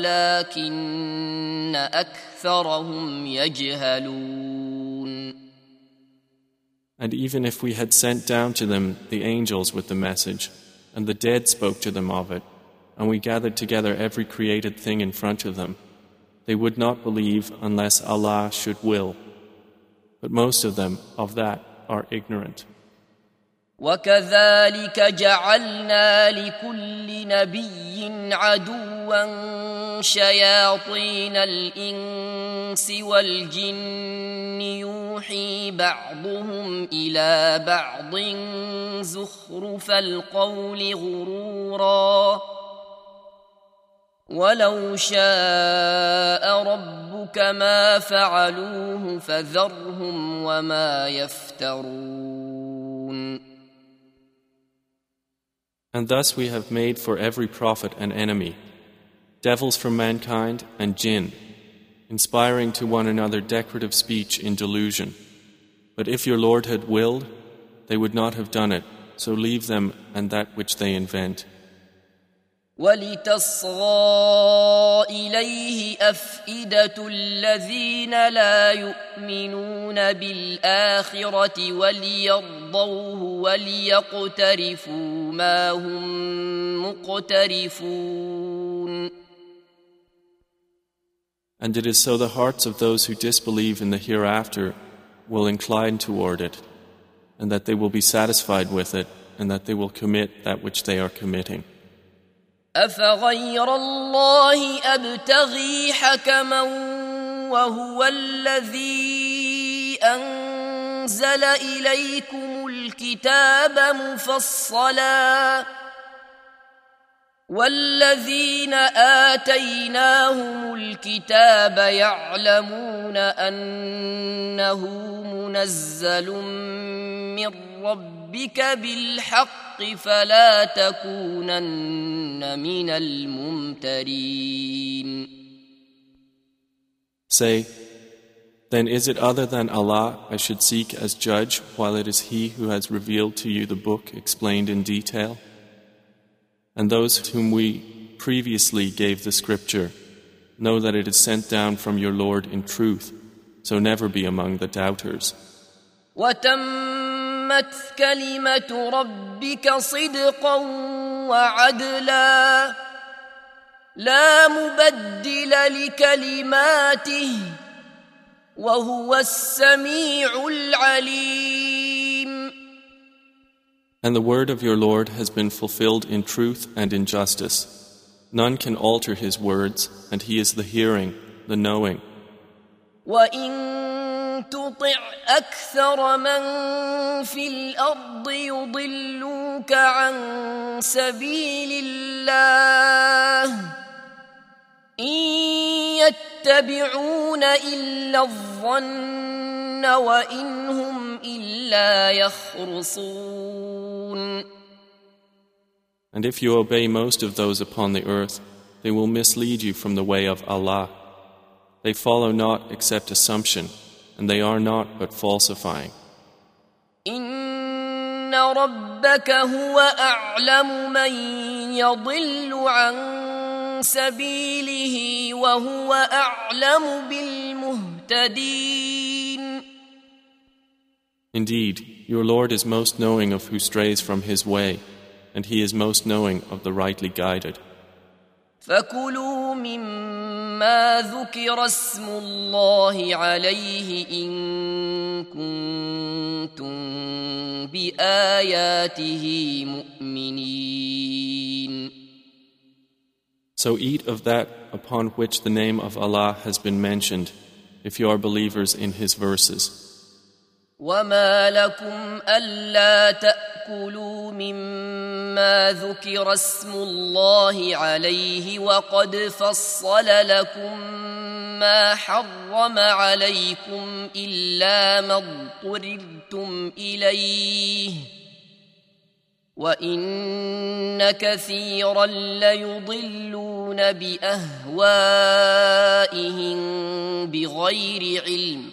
ولكن أكثرهم يجهلون. And even if we had sent down to them the angels with the message, and the dead spoke to them of it, and we gathered together every created thing in front of them, they would not believe unless Allah should will. But most of them of that are ignorant. وَكَذَلِكَ جَعَلْنَا لِكُلِّ نَبِيٍّ عَدُوًّا شَيَاطِينَ الْإِنسِ وَالْجِنِّ يُوحِي بَعْضُهُمْ إِلَى بَعْضٍ زُخْرُفَ الْقَوْلِ غُرُورًا وَلَوْ شَاءَ رَبُّكَ مَا فَعَلُوهُ فَذَرْهُمْ وَمَا يَفْتَرُونَ. And thus we have made for every prophet an enemy, devils from mankind and jinn, inspiring to one another decorative speech in delusion. But if your Lord had willed, they would not have done it, so leave them and that which they invent. وَلِتَصْغَىٰ إِلَيْهِ أَفْئِدَةُ الَّذِينَ لَا يُؤْمِنُونَ بِالْآخِرَةِ وَلِيَرْضَوْهُ وَلِيَقْتَرِفُوا مَا هُمْ مُقْتَرِفُونَ. And it is so the hearts of those who disbelieve in the hereafter will incline toward it, and that they will be satisfied with it, and that they will commit that which they are committing. أَفَغَيْرَ اللَّهِ أَبْتَغِي حَكَمًا وَهُوَ الَّذِي أَنزَلَ إِلَيْكُمُ الْكِتَابَ مُفَصَّلًا وَالَّذِينَ آتَيْنَاهُمُ الْكِتَابَ يَعْلَمُونَ أَنَّهُ مُنَزَّلٌ مِّن رَّبِّكَ بِالْحَقِّ فَلَا تَكُونَنَّ مِنَ الْمُمْتَرِينَ. Say, then is it other than Allah I should seek as judge while it is He who has revealed to you the book explained in detail? And those whom we previously gave the scripture, know that it is sent down from your Lord in truth, so never be among the doubters. وتمت كلمة ربك صدقا وعدلا لا مبدل لكلماته وهو السميع العليم. And the word of your Lord has been fulfilled in truth and in justice. None can alter his words, and he is the hearing, the knowing. وَإِن تُطِعْ أَكْثَرَ مَن فِي الْأَرْضِ يُضِلُّوكَ عَن سَبِيلِ اللَّهِ إِن يَتَّبِعُونَ إِلَّا الظَّنَّ وَإِنْ هُمْ إِلَّا يَخْرُصُونَ. And if you obey most of those upon the earth, they will mislead you from the way of Allah. They follow not except assumption, and they are not but falsifying. إِنَّ رَبَّكَ هُوَ أَعْلَمُ مَن يَضِلُّ عَن سَبِيلِهِ وَهُوَ أَعْلَمُ بِالْمُهْتَدِينَ. Indeed, your Lord is most knowing of who strays from his way, and he is most knowing of the rightly guided. فَكُلُوا مِمَّا ذُكِرَ اسْمُ اللَّهِ عَلَيْهِ إِن كُنتُم بِآيَاتِهِ مُؤْمِنِينَ. So eat of that upon which the name of Allah has been mentioned, if you are believers in his verses. وَمَا لَكُمْ أَلَّا تَأْكُلُوا مِمَّا ذُكِرَ اسْمُ اللَّهِ عَلَيْهِ وَقَدْ فَصَّلَ لَكُم مَّا حَرَّمَ عَلَيْكُمْ إِلَّا مَا اضْطُرِرْتُمْ إِلَيْهِ وَإِنَّ كَثِيرًا لَّيُضِلُّونَ بِأَهْوَائِهِم بِغَيْرِ عِلْمٍ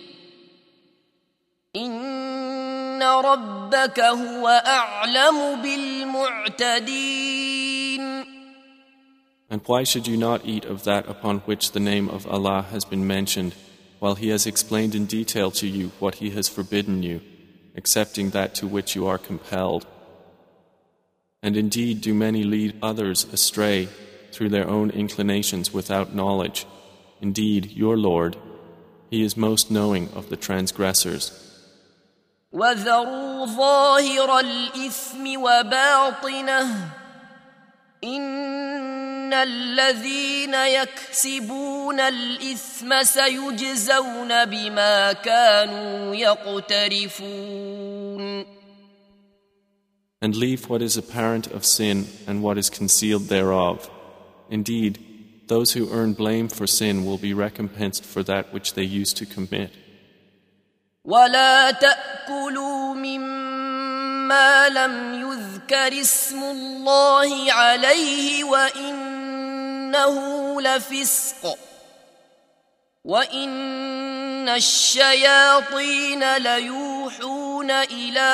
إِنَّ رَبَّكَ هُوَ أَعْلَمُ بِالْمُعْتَدِينَ. And why should you not eat of that upon which the name of Allah has been mentioned, while He has explained in detail to you what He has forbidden you, excepting that to which you are compelled? And indeed do many lead others astray through their own inclinations without knowledge. Indeed, your Lord, He is most knowing of the transgressors. وَذَرُوا ظَاهِرَ الْإِثْمِ وَبَاطِنَهُ إِنَّ الَّذِينَ يَكْسِبُونَ الْإِثْمَ سَيُجْزَوْنَ بِمَا كَانُوا يَقْتَرِفُونَ. And leave what is apparent of sin and what is concealed thereof. Indeed, those who earn blame for sin will be recompensed for that which they used to commit. وَلَا تَأْكُلُوا مِمَّا لَمْ يُذْكَرِ اسْمُ اللَّهِ عَلَيْهِ وَإِنَّهُ لَفِسْقٌ وَإِنَّ الشَّيَاطِينَ لَيُوحُونَ إِلَىٰ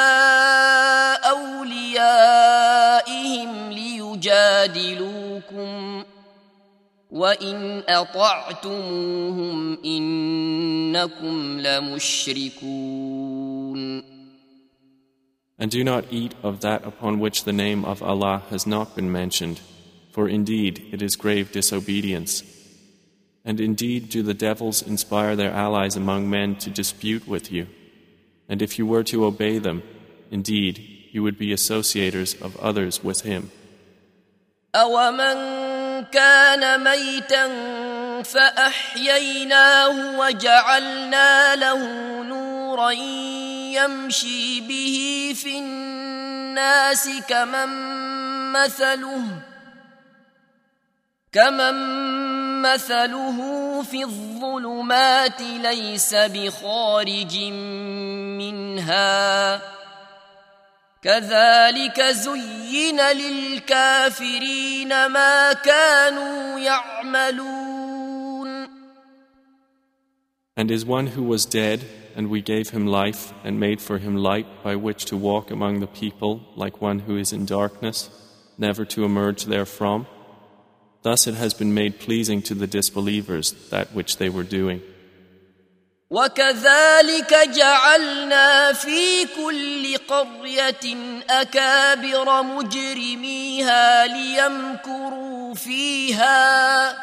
أَوْلِيَائِهِمْ لِيُجَادِلُوكُمْ وَإِنْ أَطَعْتُمُوهُمْ إِنَّكُمْ لَمُشْرِكُونَ. And do not eat of that upon which the name of Allah has not been mentioned, for indeed it is grave disobedience. And indeed do the devils inspire their allies among men to dispute with you. And if you were to obey them, indeed you would be associators of others with him. أَوَمَنْ كَانَ مَيْتًا فَأَحْيَيْنَاهُ وَجَعَلْنَا لَهُ نُورًا يَمْشِي بِهِ فِي النَّاسِ كَمَنْ مَثَلُهُ كَمَنْ مَثَلُهُ فِي الظُّلُمَاتِ لَيْسَ بِخَارِجٍ مِنْهَا كَذَلِكَ زُيِّنَ لِلْكَافِرِينَ مَا كَانُوا يَعْمَلُونَ. And is one who was dead, and we gave him life, and made for him light by which to walk among the people, like one who is in darkness, never to emerge therefrom? Thus it has been made pleasing to the disbelievers that which they were doing. وكذلك جعلنا في كل قرية أكابر مجرميها ليمكروا فيها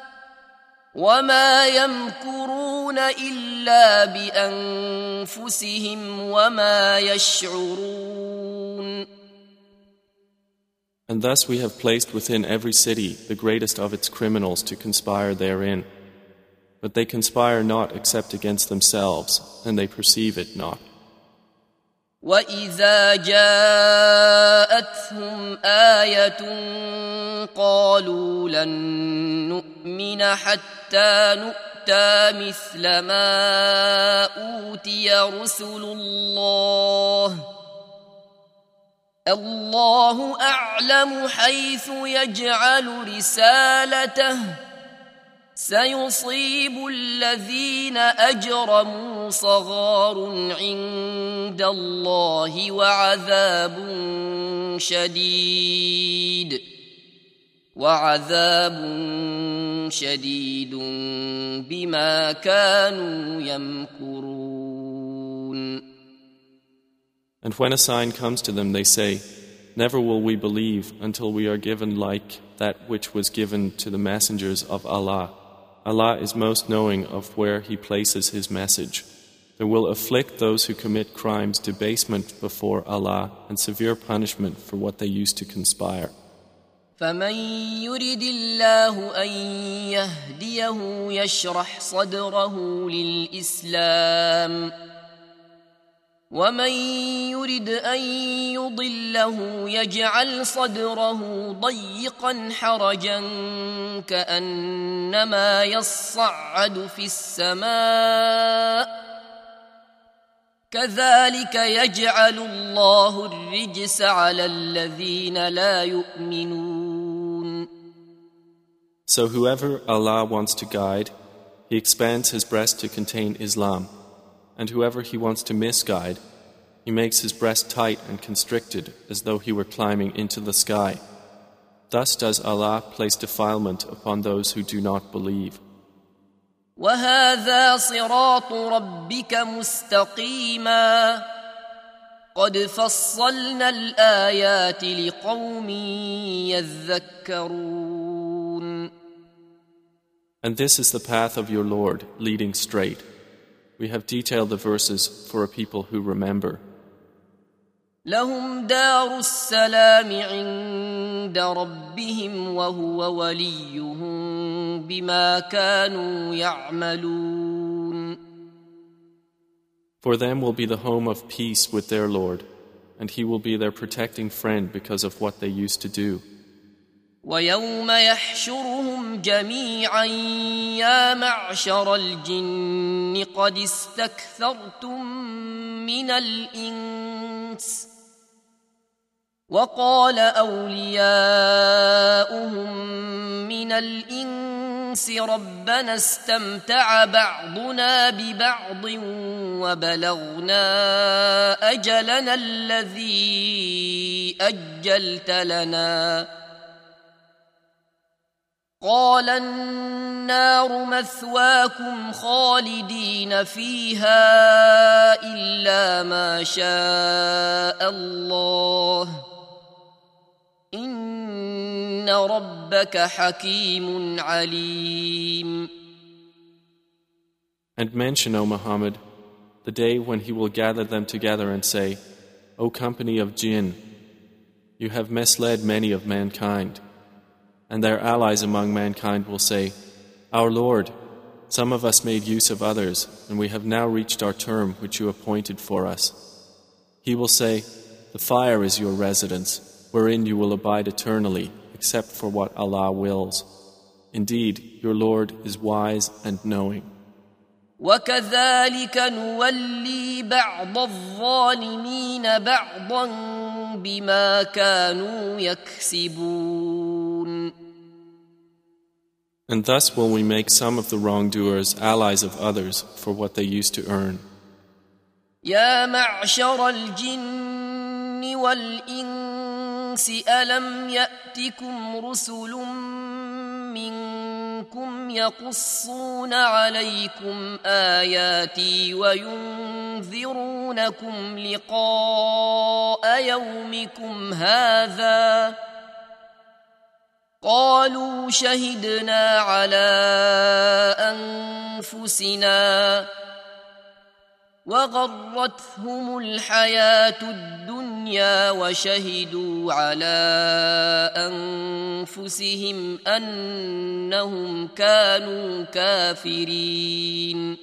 وما يمكرون إلا بأنفسهم وما يشعرون. And thus we have placed within every city the greatest of its criminals to conspire therein. But they conspire not except against themselves, and they perceive it not. وَإِذَا جَاءَتْهُمْ آيَةٌ قَالُوا لَن نُّؤْمِنَ حَتَّى نُؤْتَىٰ مِثْلَ مَا أُوتِيَ رُسُلُ اللَّهِ اللَّهُ أَعْلَمُ حَيْثُ يَجْعَلُ رِسَالَتَهُ سيصيب الذين أجرموا صغار عند الله وعذاب شديد وعذاب شديد بما كانوا يمكرون. And when a sign comes to them, they say, "Never will we believe until we are given like that which was given to the messengers of Allah. Allah is most knowing of where He places His message. There will afflict those who commit crimes debasement before Allah and severe punishment for what they used to conspire." فمن يرد الله أن يهديه يشرح صدره للإسلام ومن يرد أن يضله يجعل صدره ضيقا حرجا كأنما يصعد في السماء كذلك يجعل الله الرجس على الذين لا يؤمنون. So whoever Allah wants to guide, He expands his breast to contain Islam. And whoever He wants to misguide, He makes his breast tight and constricted as though he were climbing into the sky. Thus does Allah place defilement upon those who do not believe. وَهَذَا صِرَاطُ رَبِّكَ مُسْتَقِيمًا قَدْ فَصَّلْنَا الْآيَاتِ لِقَوْمٍ يَذَّكَّرُونَ. And this is the path of your Lord, leading straight. We have detailed the verses for a people who remember. لهم دار السلام عند ربهم وهو وليهم بما كانوا يعملون. For them will be the home of peace with their Lord, and He will be their protecting friend because of what they used to do. ويوم يحشرهم جميعا يا معشر الجن قد استكثرتم من الإنس وقال أولياؤهم من الإنس ربنا استمتع بعضنا ببعض وبلغنا أجلنا الذي أجلت لنا قال النار مثواكم خالدين فيها إلا ما شاء الله إن ربك حكيم عليم. And mention, O Muhammad, the day when He will gather them together and say, O company of jinn, you have misled many of mankind. And their allies among mankind will say, Our Lord, some of us made use of others, and we have now reached our term which you appointed for us. He will say, The fire is your residence, wherein you will abide eternally, except for what Allah wills. Indeed, your Lord is wise and knowing. وَكَذَلِكَ نُوَلِّي بَعْضَ الظَّالِمِينَ بَعْضًا بِمَا كَانُوا يَكْسِبُونَ. And thus will we make some of the wrongdoers allies of others for what they used to earn. يَا مَعْشَرَ الْجِنِّ وَالْإِنسِ أَلَمْ يَأْتِكُمْ رُسُلٌ يقصون عليكم آياتي وينذرونكم لقاء يومكم هذا قالوا شهدنا على أنفسنا وغرتهم الحياة الدنيا وشهدوا على أنفسهم أنهم كانوا كافرين.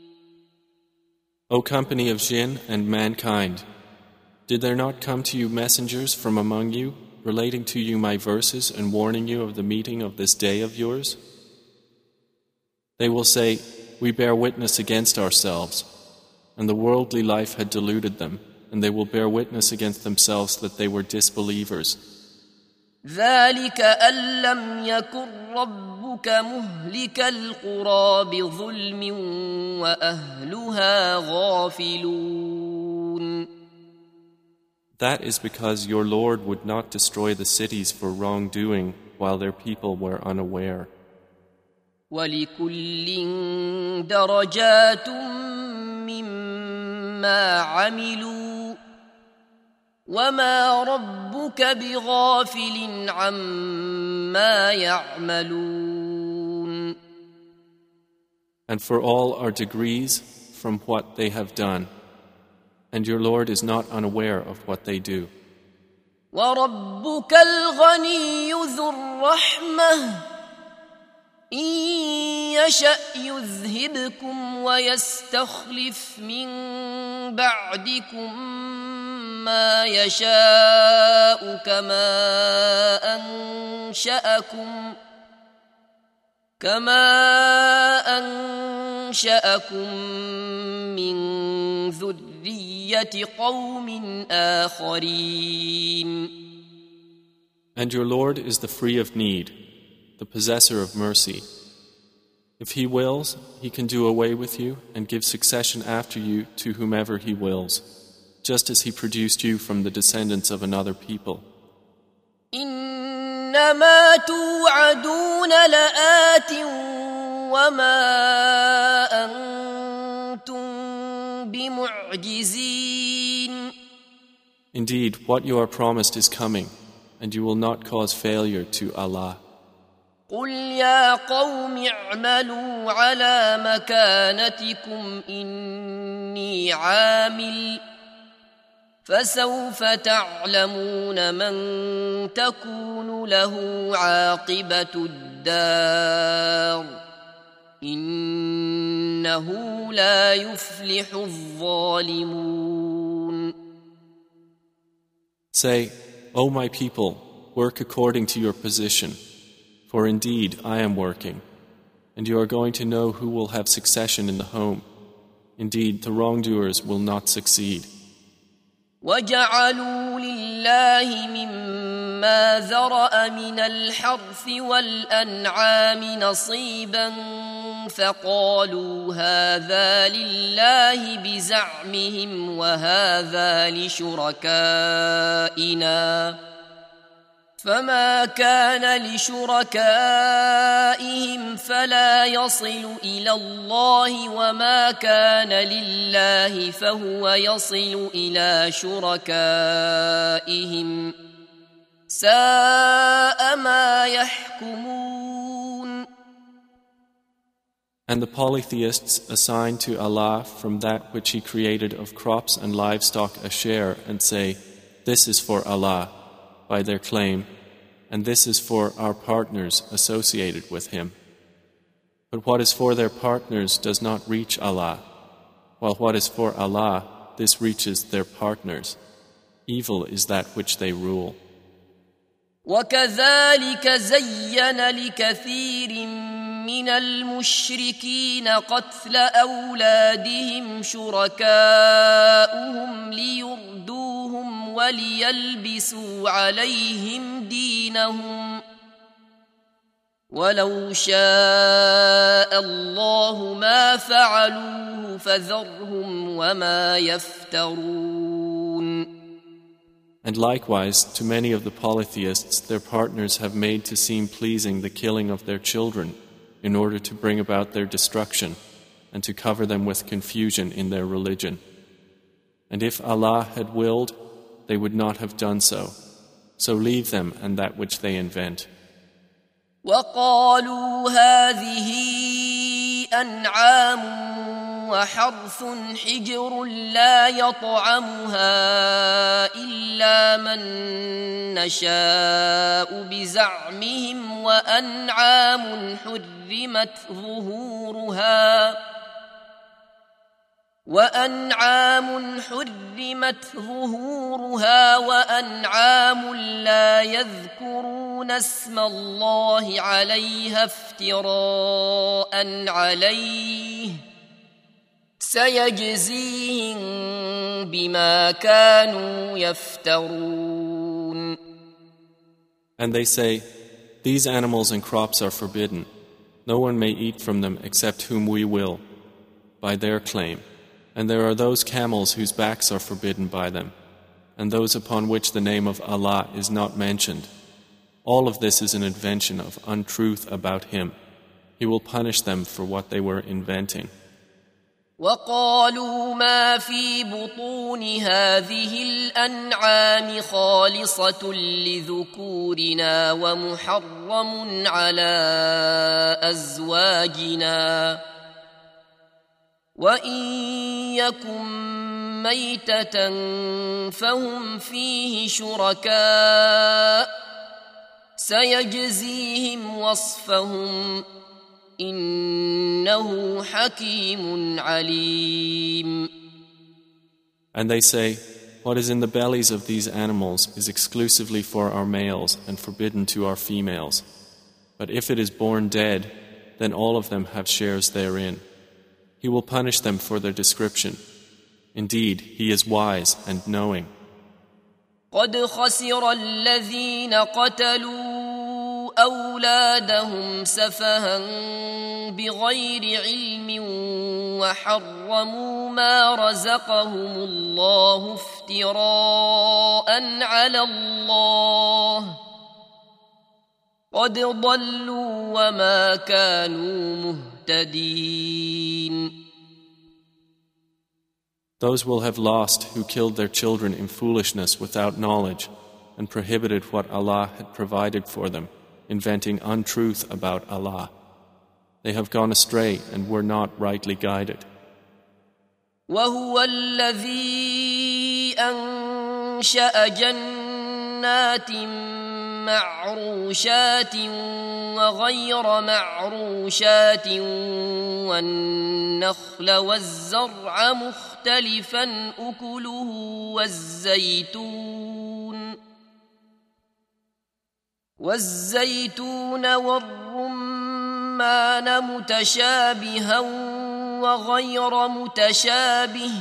O company of jinn and mankind, did there not come to you messengers from among you, relating to you my verses and warning you of the meeting of this day of yours? They will say, we bear witness against ourselves, and the worldly life had deluded them, and they will bear witness against themselves that they were disbelievers. ذلك أن لم يكن ربك مهلك القرى بظلم وأهلها غافلون. That is because your Lord would not destroy the cities for wrongdoing while their people were unaware. وَلِكُلٍّ دَرَجَاتٌ مِّمَّا عَمِلُوا وَمَا رَبُّكَ بِغَافِلٍ عَمَّا يَعْمَلُونَ. And for all are degrees from what they have done, and your Lord is not unaware of what they do. وَرَبُّكَ الْغَنِيُّ ذُو الرَّحْمَةِ إِن يَشَأْ يُذْهِبْكُمْ وَيَسْتَخْلِفْ مِن بَعْدِكُم مَّا يَشَاءُ كَمَا أَنشَأَكُم كَمَا أَنشَأَكُم مِّن ذُرِّيَّةِ قَوْمٍ آخَرِينَ. And your Lord is the free of need, the possessor of mercy. If He wills, He can do away with you and give succession after you to whomever He wills, just as He produced you from the descendants of another people. إنما توعدون لآت وما أنتم بمعجزين. Indeed, what you are promised is coming, and you will not cause failure to Allah. قل يا قوم اعملوا على مكانتكم إني عامل فسوف تعلمون من تكون له عاقبة الدار إنه لا يفلح الظالمون. Say, O my people, work according to your position, for indeed I am working, and you are going to know who will have succession in the home. Indeed, the wrongdoers will not succeed. وَجَعَلُوا لِلَّهِ مِمَّا ذَرَأَ مِنَ الْحَرْثِ وَالْأَنْعَامِ نَصِيبًا فَقَالُوا هَذَا لِلَّهِ بِزَعْمِهِمْ وَهَذَا لِشُرَكَائِنَا فَمَا كَانَ لِشُرَكَائِهِمْ فَلَا يَصِلُ إِلَى اللَّهِ وَمَا كَانَ لِلَّهِ فَهُوَ يَصِلُ إِلَى شُرَكَائِهِمْ سَاءَ مَا يَحْكُمُونَ. And the polytheists assign to Allah from that which He created of crops and livestock a share and say, this is for Allah, by their claim, and this is for our partners associated with Him. But what is for their partners does not reach Allah, while what is for Allah, this reaches their partners. Evil is that which they rule. وَكَذَلِكَ زَيَّنَ لِكَثِيرٍ مِّنَ الْمُشْرِكِينَ قَتْلَ أَوْلَادِهِمْ شُرَكَاؤُهُمْ لِيُرْدُوهُمْ وَلِيَلْبِسُوا عَلَيْهِمْ دِينَهُمْ وَلَوْ شَاءَ اللَّهُ مَا فَعَلُوهُ فَذَرْهُمْ وَمَا يَفْتَرُونَ. And likewise, to many of the polytheists, their partners have made to seem pleasing the killing of their children, in order to bring about their destruction and to cover them with confusion in their religion. And if Allah had willed, they would not have done so. So leave them and that which they invent. وقالوا هذه أنعام وحرث حجر لا يطعمها إلا من نشاء بزعمهم وأنعام حرمت ظهورها وأنعام حرمت ظهورها وأنعام لا يذكرون اسم الله عليها افتراء عليه سيجزيهم بما كانوا يفترون. And they say, these animals and crops are forbidden. No one may eat from them except whom we will, by their claim. And there are those camels whose backs are forbidden by them, and those upon which the name of Allah is not mentioned. All of this is an invention of untruth about Him. He will punish them for what they were inventing. وقالوا ما في بطون هذه الأنعام خالصة لذكورنا ومحرم على أزواجنا وإن يكن ميتة فهم فيه شركاء سيجزيهم وصفهم إنه حكيم عليم. And they say, what is in the bellies of these animals is exclusively for our males and forbidden to our females. But if it is born dead, then all of them have shares therein. He will punish them for their description. Indeed, He is wise and knowing. قد خسر الذين قتلوا أولادهم سفها بغير علم وحرموا ما رزقهم الله افتراء على الله قد ضلوا وما كانوا مهتدين. Those will have lost who killed their children in foolishness without knowledge and prohibited what Allah had provided for them, inventing untruth about Allah. They have gone astray and were not rightly guided. وهو الذي أنشأ جنات معروشات وغير معروشات والنخل والزرع مختلفا أكله والزيتون والزيتون والرمان متشابها وغير متشابه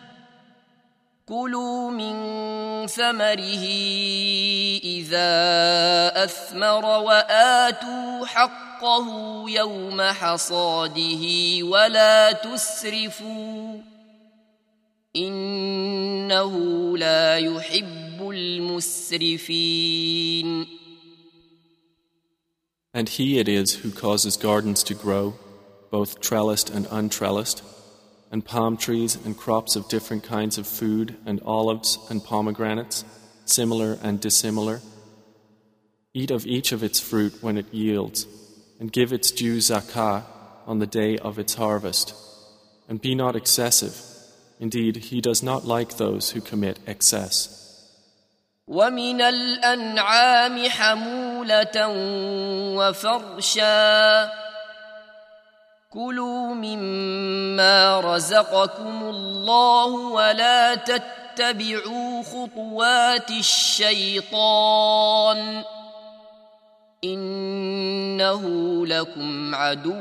كلوا من ثمره إذا أثمر وآتوا حقه يوم حصاده ولا تسرفوا إنه لا يحب المسرفين. And He it is who causes gardens to grow, both trellised and untrellised, and palm trees and crops of different kinds of food, and olives and pomegranates, similar and dissimilar. Eat of each of its fruit when it yields, and give its due zakah on the day of its harvest. And be not excessive. Indeed, He does not like those who commit excess. ومن الأنعام حمولة وفرشا كلوا مما رزقكم الله ولا تتبعوا خطوات الشيطان إنه لكم عدو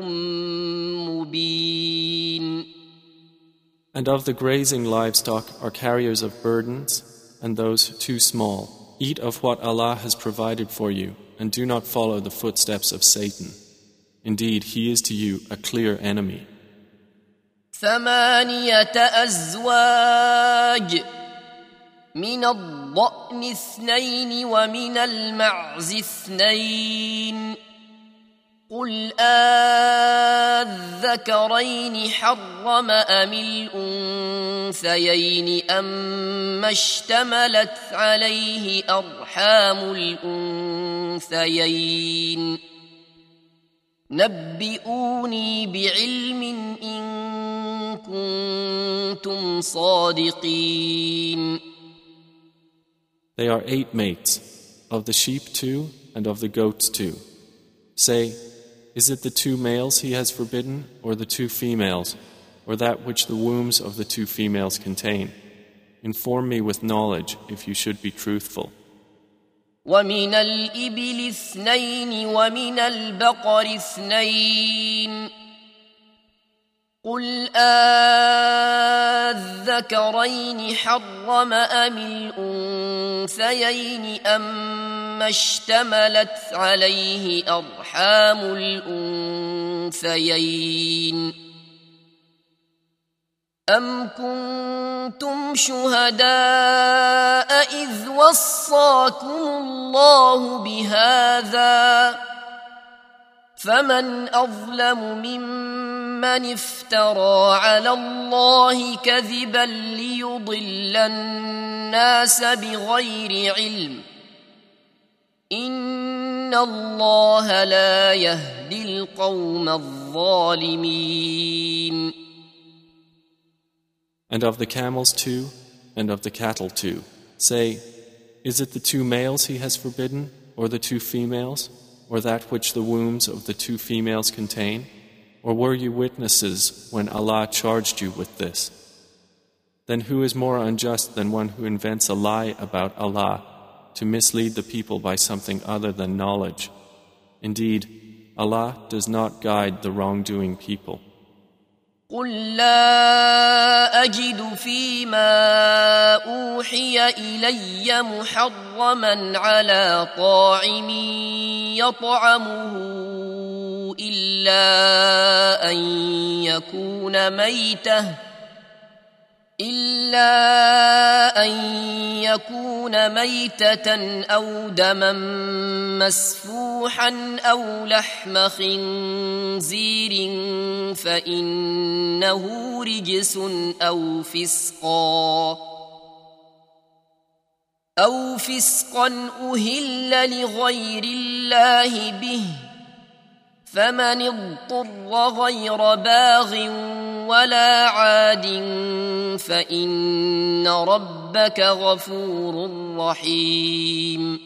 مبين. And of the grazing livestock are carriers of burdens and those too small. Eat of what Allah has provided for you and do not follow the footsteps of Satan. Indeed, he is to you a clear enemy. ثمانية أزواج من الضأن اثنين ومن المعز اثنين قل آذكرين حرم أم الأنثيين أما اشتملت عليه أرحام الأنثيين نبئوني بعلم إن كنتم صادقين. They are eight mates, of the sheep two and of the goats two. Say, is it the two males he has forbidden, or the two females, or that which the wombs of the two females contain? Inform me with knowledge if you should be truthful. ومن الإبل اثنين ومن البقر اثنين قل آذكرين حرم أم الأنثيين أما اشتملت عليه أرحام الأنثيين أم كنتم شهداء إذ وصاكم الله بهذا فمن أظلم ممن افترى على الله كذبا ليضل الناس بغير علم إن الله لا يهدي القوم الظالمين. And of the camels two, and of the cattle two. Say, is it the two males he has forbidden, or the two females, or that which the wombs of the two females contain? Or were you witnesses when Allah charged you with this? Then who is more unjust than one who invents a lie about Allah to mislead the people by something other than knowledge? Indeed, Allah does not guide the wrongdoing people. قل لا أجد فيما أوحي إلي محرما على طاعم يطعمه إلا أن يكون ميتة إلا أن يكون ميتة أو دما مسفوحا أو لحم خنزير فإنه رجس أو فسقا أو فسقا أهل لغير الله به فمن اضطر غير باغ ولا عاد فإن ربك غفور رحيم.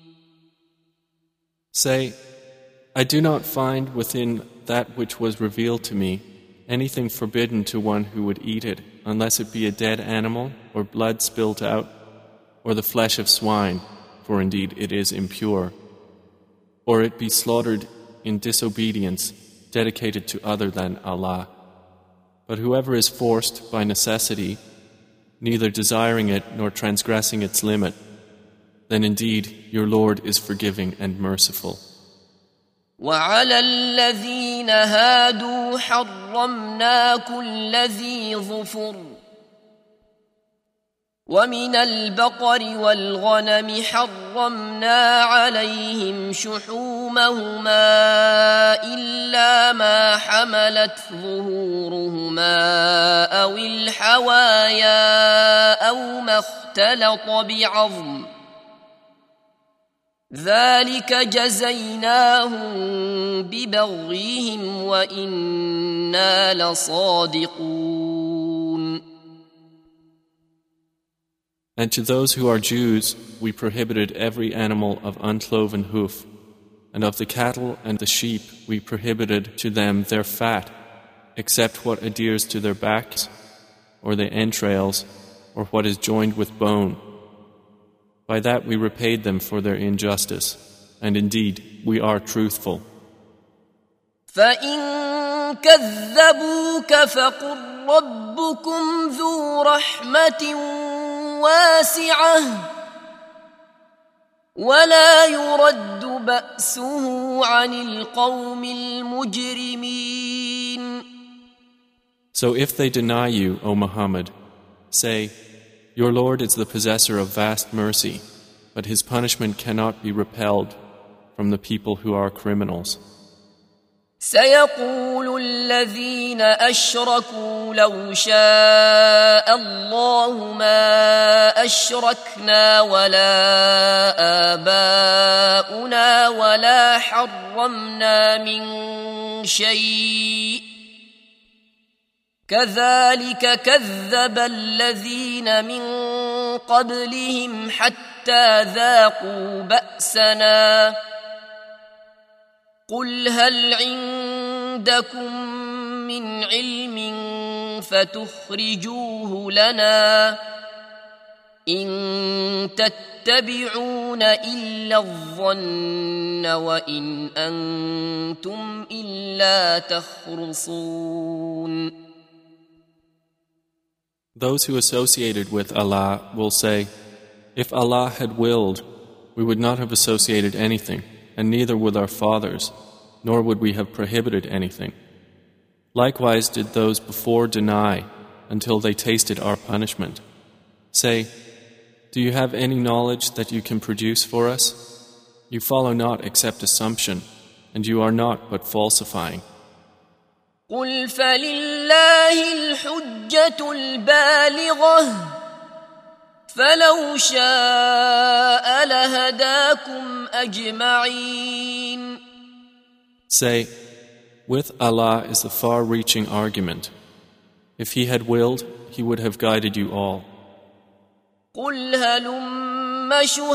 Say, I do not find within that which was revealed to me anything forbidden to one who would eat it, unless it be a dead animal, or blood spilt out, or the flesh of swine, for indeed it is impure, or it be slaughtered in disobedience, dedicated to other than Allah. But whoever is forced by necessity, neither desiring it nor transgressing its limit, then indeed your Lord is forgiving and merciful. وعلى الذين هادوا حرمنا كل ذي ظفر ومن البقر والغنم حرمنا عليهم شحومهما إلا ما حملت ظهورهما أو الحوايا أو ما اختلط بعظم ذلك جزيناهم ببغيهم وإنا لصادقون. And to those who are Jews, we prohibited every animal of uncloven hoof, and of the cattle and the sheep we prohibited to them their fat, except what adheres to their backs, or the entrails, or what is joined with bone. By that we repaid them for their injustice, and indeed we are truthful. فَإِن كَذَّبُوكَ فَقُلْ رَبُّكُمْ ذُو رَحْمَةٍ وَاسِعَةٍ وَلَا يُرَدُّ بَأْسُهُ عَنِ الْقَوْمِ الْمُجْرِمِينَ. So if they deny you, O Muhammad, say, your Lord is the possessor of vast mercy, but his punishment cannot be repelled from the people who are criminals. سيقول الذين أشركوا لو شاء الله ما أشركنا ولا آباؤنا ولا حرمنا من شيء كذلك كذب الذين من قبلهم حتى ذاقوا بأسنا قل هل عندكم من علم فتخرجوه لنا إن تتبعون إلا الظن وإن أنتم إلا تخرصون. Those who associated with Allah will say, if Allah had willed, we would not have associated anything, and neither would our fathers, nor would we have prohibited anything. Likewise did those before deny until they tasted our punishment. Say, do you have any knowledge that you can produce for us? You follow not except assumption, and you are not but falsifying. قل فلله الحجة البالغة فلو شاء لهداكم أجمعين. Say, with Allah is the far-reaching argument. If He had willed, He would have guided you all. قل هلم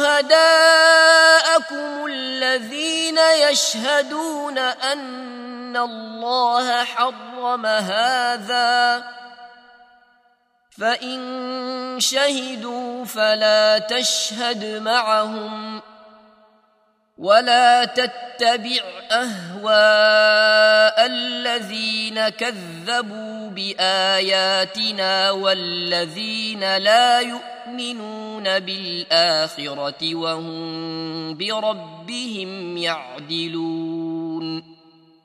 شهداءكم الذين يشهدون أن الله حرم هذا فإن شهدوا فلا تشهد معهم ولا تتبع أهواء الذين كذبوا بآياتنا والذين لا يؤمنون بالآخرة وهم بربهم يعدلون.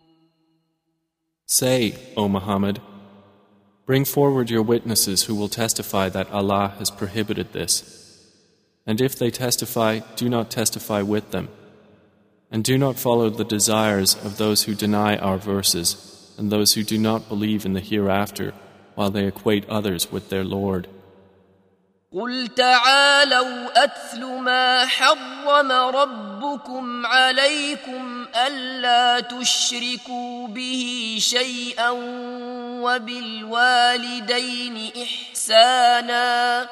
Say, O Muhammad, bring forward your witnesses who will testify that Allah has prohibited this. And if they testify, do not testify with them. And do not follow the desires of those who deny our verses and those who do not believe in the hereafter while they equate others with their Lord. قل تعالوا أتل ما حرم ربكم عليكم ألا تشركوا به شيئا وبالوالدين إحسانا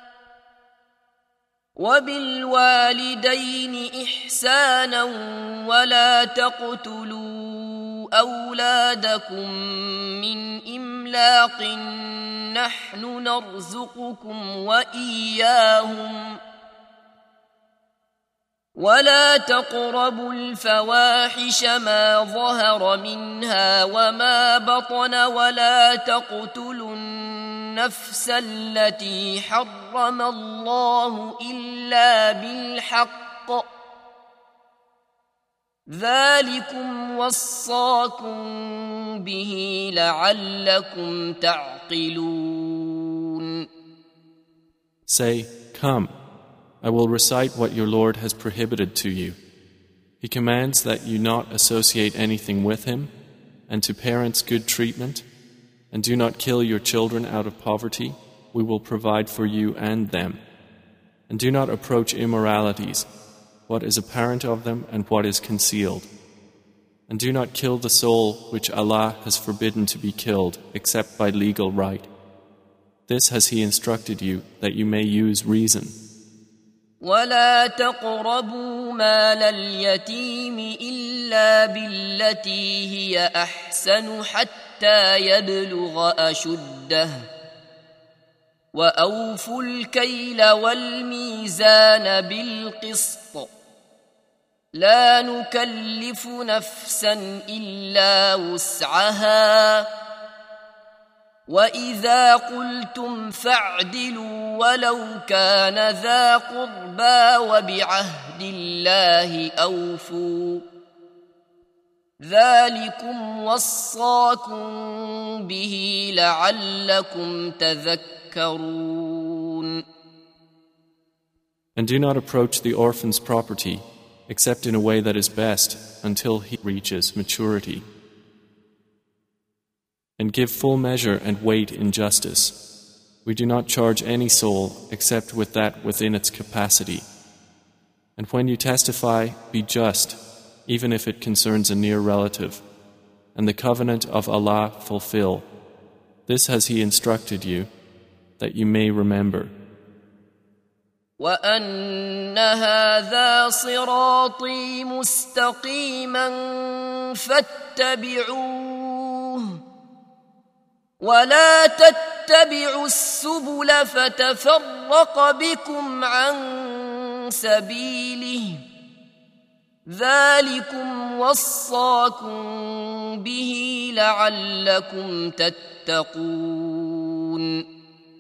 وبالوالدين إحسانا ولا تقتلوا أولادكم من إملاق نحن نرزقكم وإياهم ولا تقربوا الفواحش ما ظهر منها وما بطن ولا تقتلوا النفس التي حرم الله إلا بالحق ذلكم وصاكم به لعلكم تعقلون. Say, come, I will recite what your Lord has prohibited to you. He commands that you not associate anything with Him, and to parents good treatment, and do not kill your children out of poverty. We will provide for you and them. And do not approach immoralities, what is apparent of them and what is concealed. And do not kill the soul which Allah has forbidden to be killed except by legal right. This has He instructed you that you may use reason. ولا تقربوا مال اليتيم إلا بالتي هي أحسن حتى يبلغ أشده وأوفوا الكيل والميزان بالقسط لا نكلف نفسا إلا وسعها وإذا قلتم فاعدلوا ولو كان ذا قربى وبعهد الله أوفوا ذلكم وصاكم به لعلكم تذكرون. And do not approach the orphan's property except in a way that is best until he reaches maturity. And give full measure and weight in justice. We do not charge any soul except with that within its capacity. And when you testify, be just, even if it concerns a near relative. And the covenant of Allah fulfill. This has He instructed you, that you may remember. وأن هذا صراطي مستقيما فاتبعوه ولا تتبعوا السبل فتفرق بكم عن سبيله ذلكم وصاكم به لعلكم تتقون.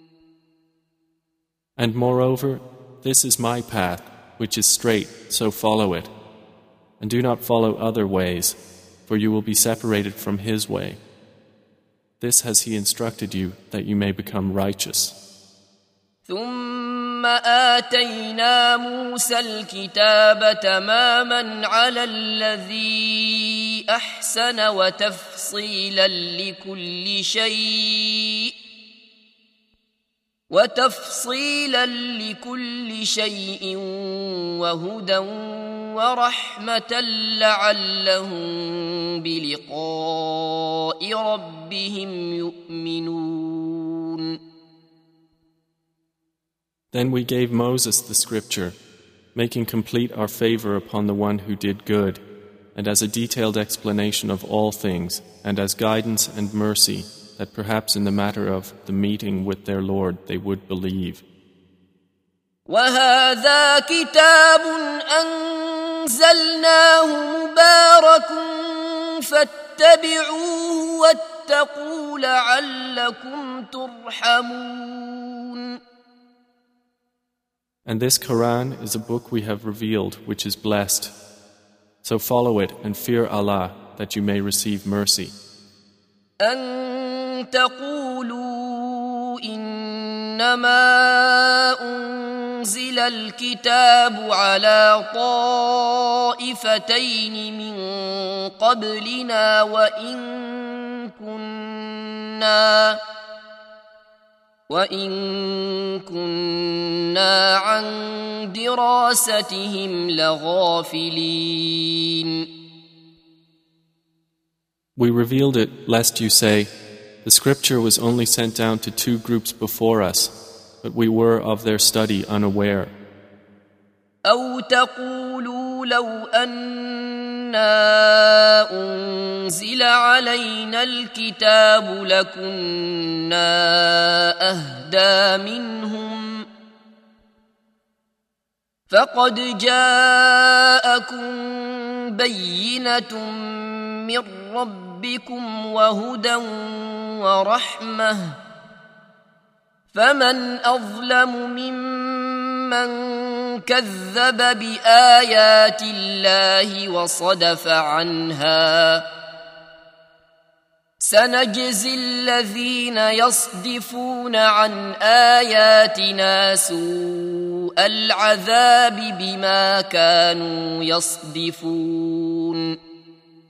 And moreover, this is my path, which is straight, so follow it. And do not follow other ways, for you will be separated from His way. This has He instructed you, that you may become righteous. ثم آتينا موسى الكتاب تماما على الذي أحسن وتفصيلا لكل شيء وتفصيلا لكل شيء وهدى ورحمة لعلهم بلقاء ربهم يؤمنون. Then we gave Moses the scripture, making complete our favor upon the one who did good, and as a detailed explanation of all things, and as guidance and mercy, that perhaps in the matter of the meeting with their Lord they would believe. وَهَذَا كِتَابٌ أَنزَلْنَاهُ مُبَارَكٌ فَاتَّبِعُوهُ وَاتَّقُوا لَعَلَّكُمْ تُرْحَمُونَ. And this Quran is a book we have revealed, which is blessed. So follow it and fear Allah, that you may receive mercy. أن تقولوا إنما أنزل الكتاب على طائفتين من قبلنا وإن كنا وإن كنا عن دراستهم لغافلين. We revealed it lest you say, the scripture was only sent down to two groups before us, but we were of their study unaware. أو تقولوا لو أنا أنزل علينا الكتاب لكنا أهدى منهم فقد جاءكم بينة من ربكم وهدى ورحمة فمن أظلم ممن كذب بآيات الله وصدف عنها سنجزي الذين يصدفون عن آياتنا سوء العذاب بما كانوا يصدفون.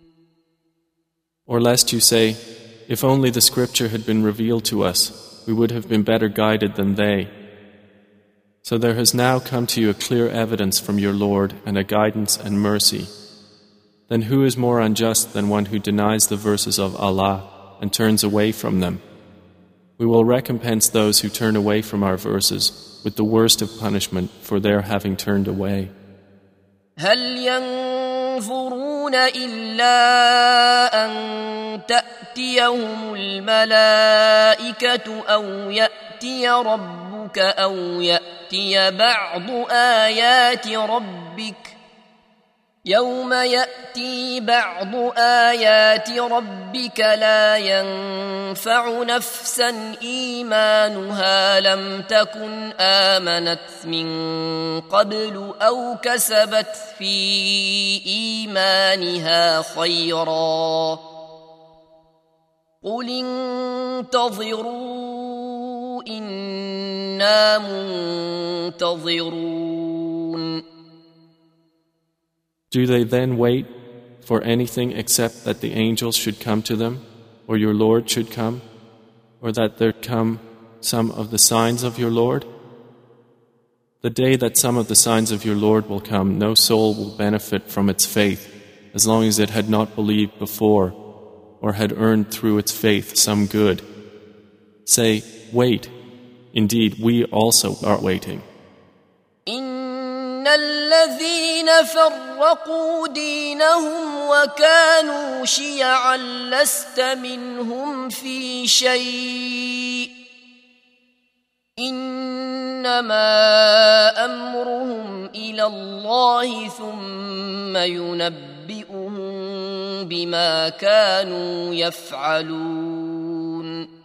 Or lest you say, if only the scripture had been revealed to us, we would have been better guided than they. So there has now come to you a clear evidence from your Lord and a guidance and mercy. Then who is more unjust than one who denies the verses of Allah and turns away from them? We will recompense those who turn away from our verses with the worst of punishment for their having turned away. هل ينظرون إلا أن تأتيهم الملائكة أو يأتي ربك أو يأتي بعض آيات ربك يوم يأتي بعض آيات ربك لا ينفع نفسا إيمانها لم تكن آمنت من قبل أو كسبت في إيمانها خيرا قل انتظروا إنا منتظرون. Do they then wait for anything except that the angels should come to them? Or or your Lord should come, or that there come some of the signs of your Lord? The day that some of the signs of your Lord will come, no soul will benefit from its faith as long as it had not believed before or had earned through its faith some good. Say, wait, indeed we also are waiting. إن الذين فرقوا دينهم وكانوا شيعا لست منهم في شيء إنما أمرهم إلى الله ثم ينبئهم بما كانوا يفعلون.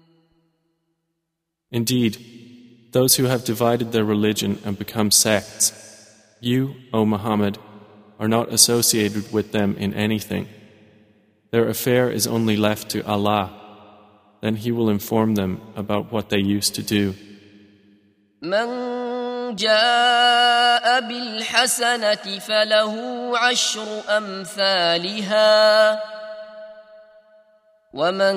Indeed, those who have divided their religion and become sects, you, O Muhammad, are not associated with them in anything. Their affair is only left to Allah. Then He will inform them about what they used to do. من جاء بالحسنة فله عشر أمثالها ومن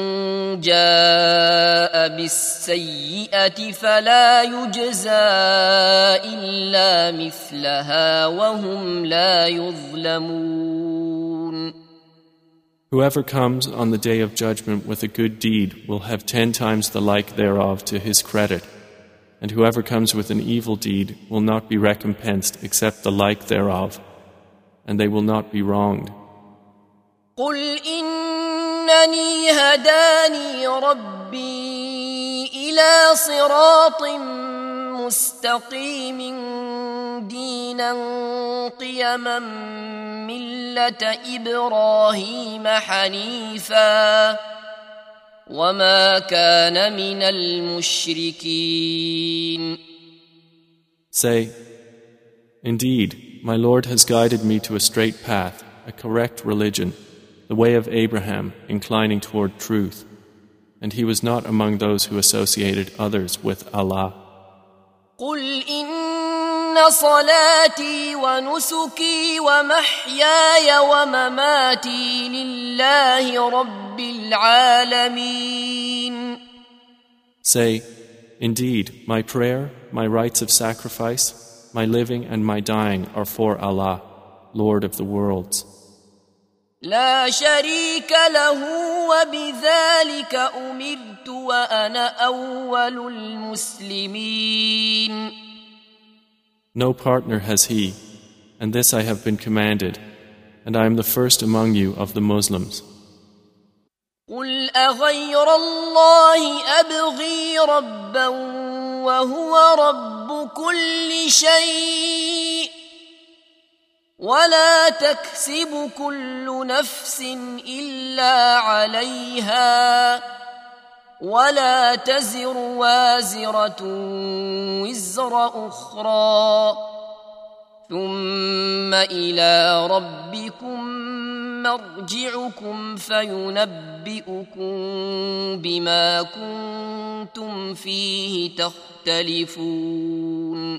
جاء بالسيئة فلا يجزى إلا مثلها وهم لا يظلمون. Whoever comes on the day of judgment with a good deed will have ten times the like thereof to his credit, and whoever comes with an evil deed will not be recompensed except the like thereof, and they will not be wronged. قل إنني هداني ربي إلى صراط مستقيم دينا قيما ملة إبراهيم حنيفا وما كان من المشركين. Say, indeed, my Lord has guided me to a straight path, a correct religion, the way of Abraham, inclining toward truth, and he was not among those who associated others with Allah. قل إن صلاتي ونسكي ومحياي ومماتي لله رب العالمين. Say, indeed, my prayer, my rites of sacrifice, my living and my dying are for Allah, Lord of the worlds. لا شريك له وبذلك أمرت وأنا أول المسلمين. No partner has he, and this I have been commanded, and I am the first among you of the Muslims. قل أغير الله أبغي ربا وهو رب كل شيء ولا تكسب كل نفس إلا عليها ولا تزر وازرة وزر أخرى ثم إلى ربكم مرجعكم فينبئكم بما كنتم فيه تختلفون.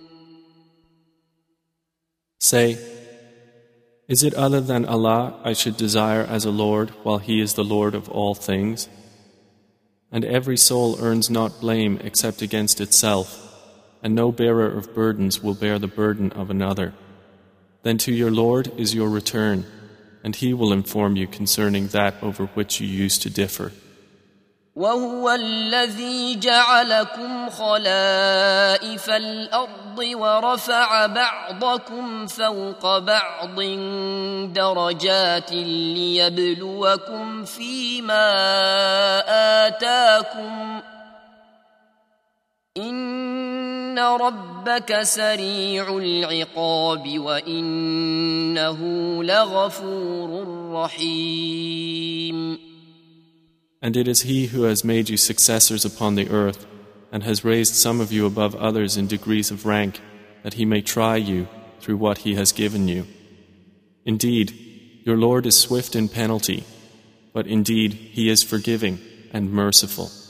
Say, is it other than Allah I should desire as a Lord while He is the Lord of all things? And every soul earns not blame except against itself, and no bearer of burdens will bear the burden of another. Then to your Lord is your return, and He will inform you concerning that over which you used to differ. وهو الذي جعلكم خلائف الأرض ورفع بعضكم فوق بعض درجات ليبلوكم فيما آتاكم إن ربك سريع العقاب وإنه لغفور رحيم. And it is He who has made you successors upon the earth and has raised some of you above others in degrees of rank that He may try you through what He has given you. Indeed, your Lord is swift in penalty, but indeed He is forgiving and merciful.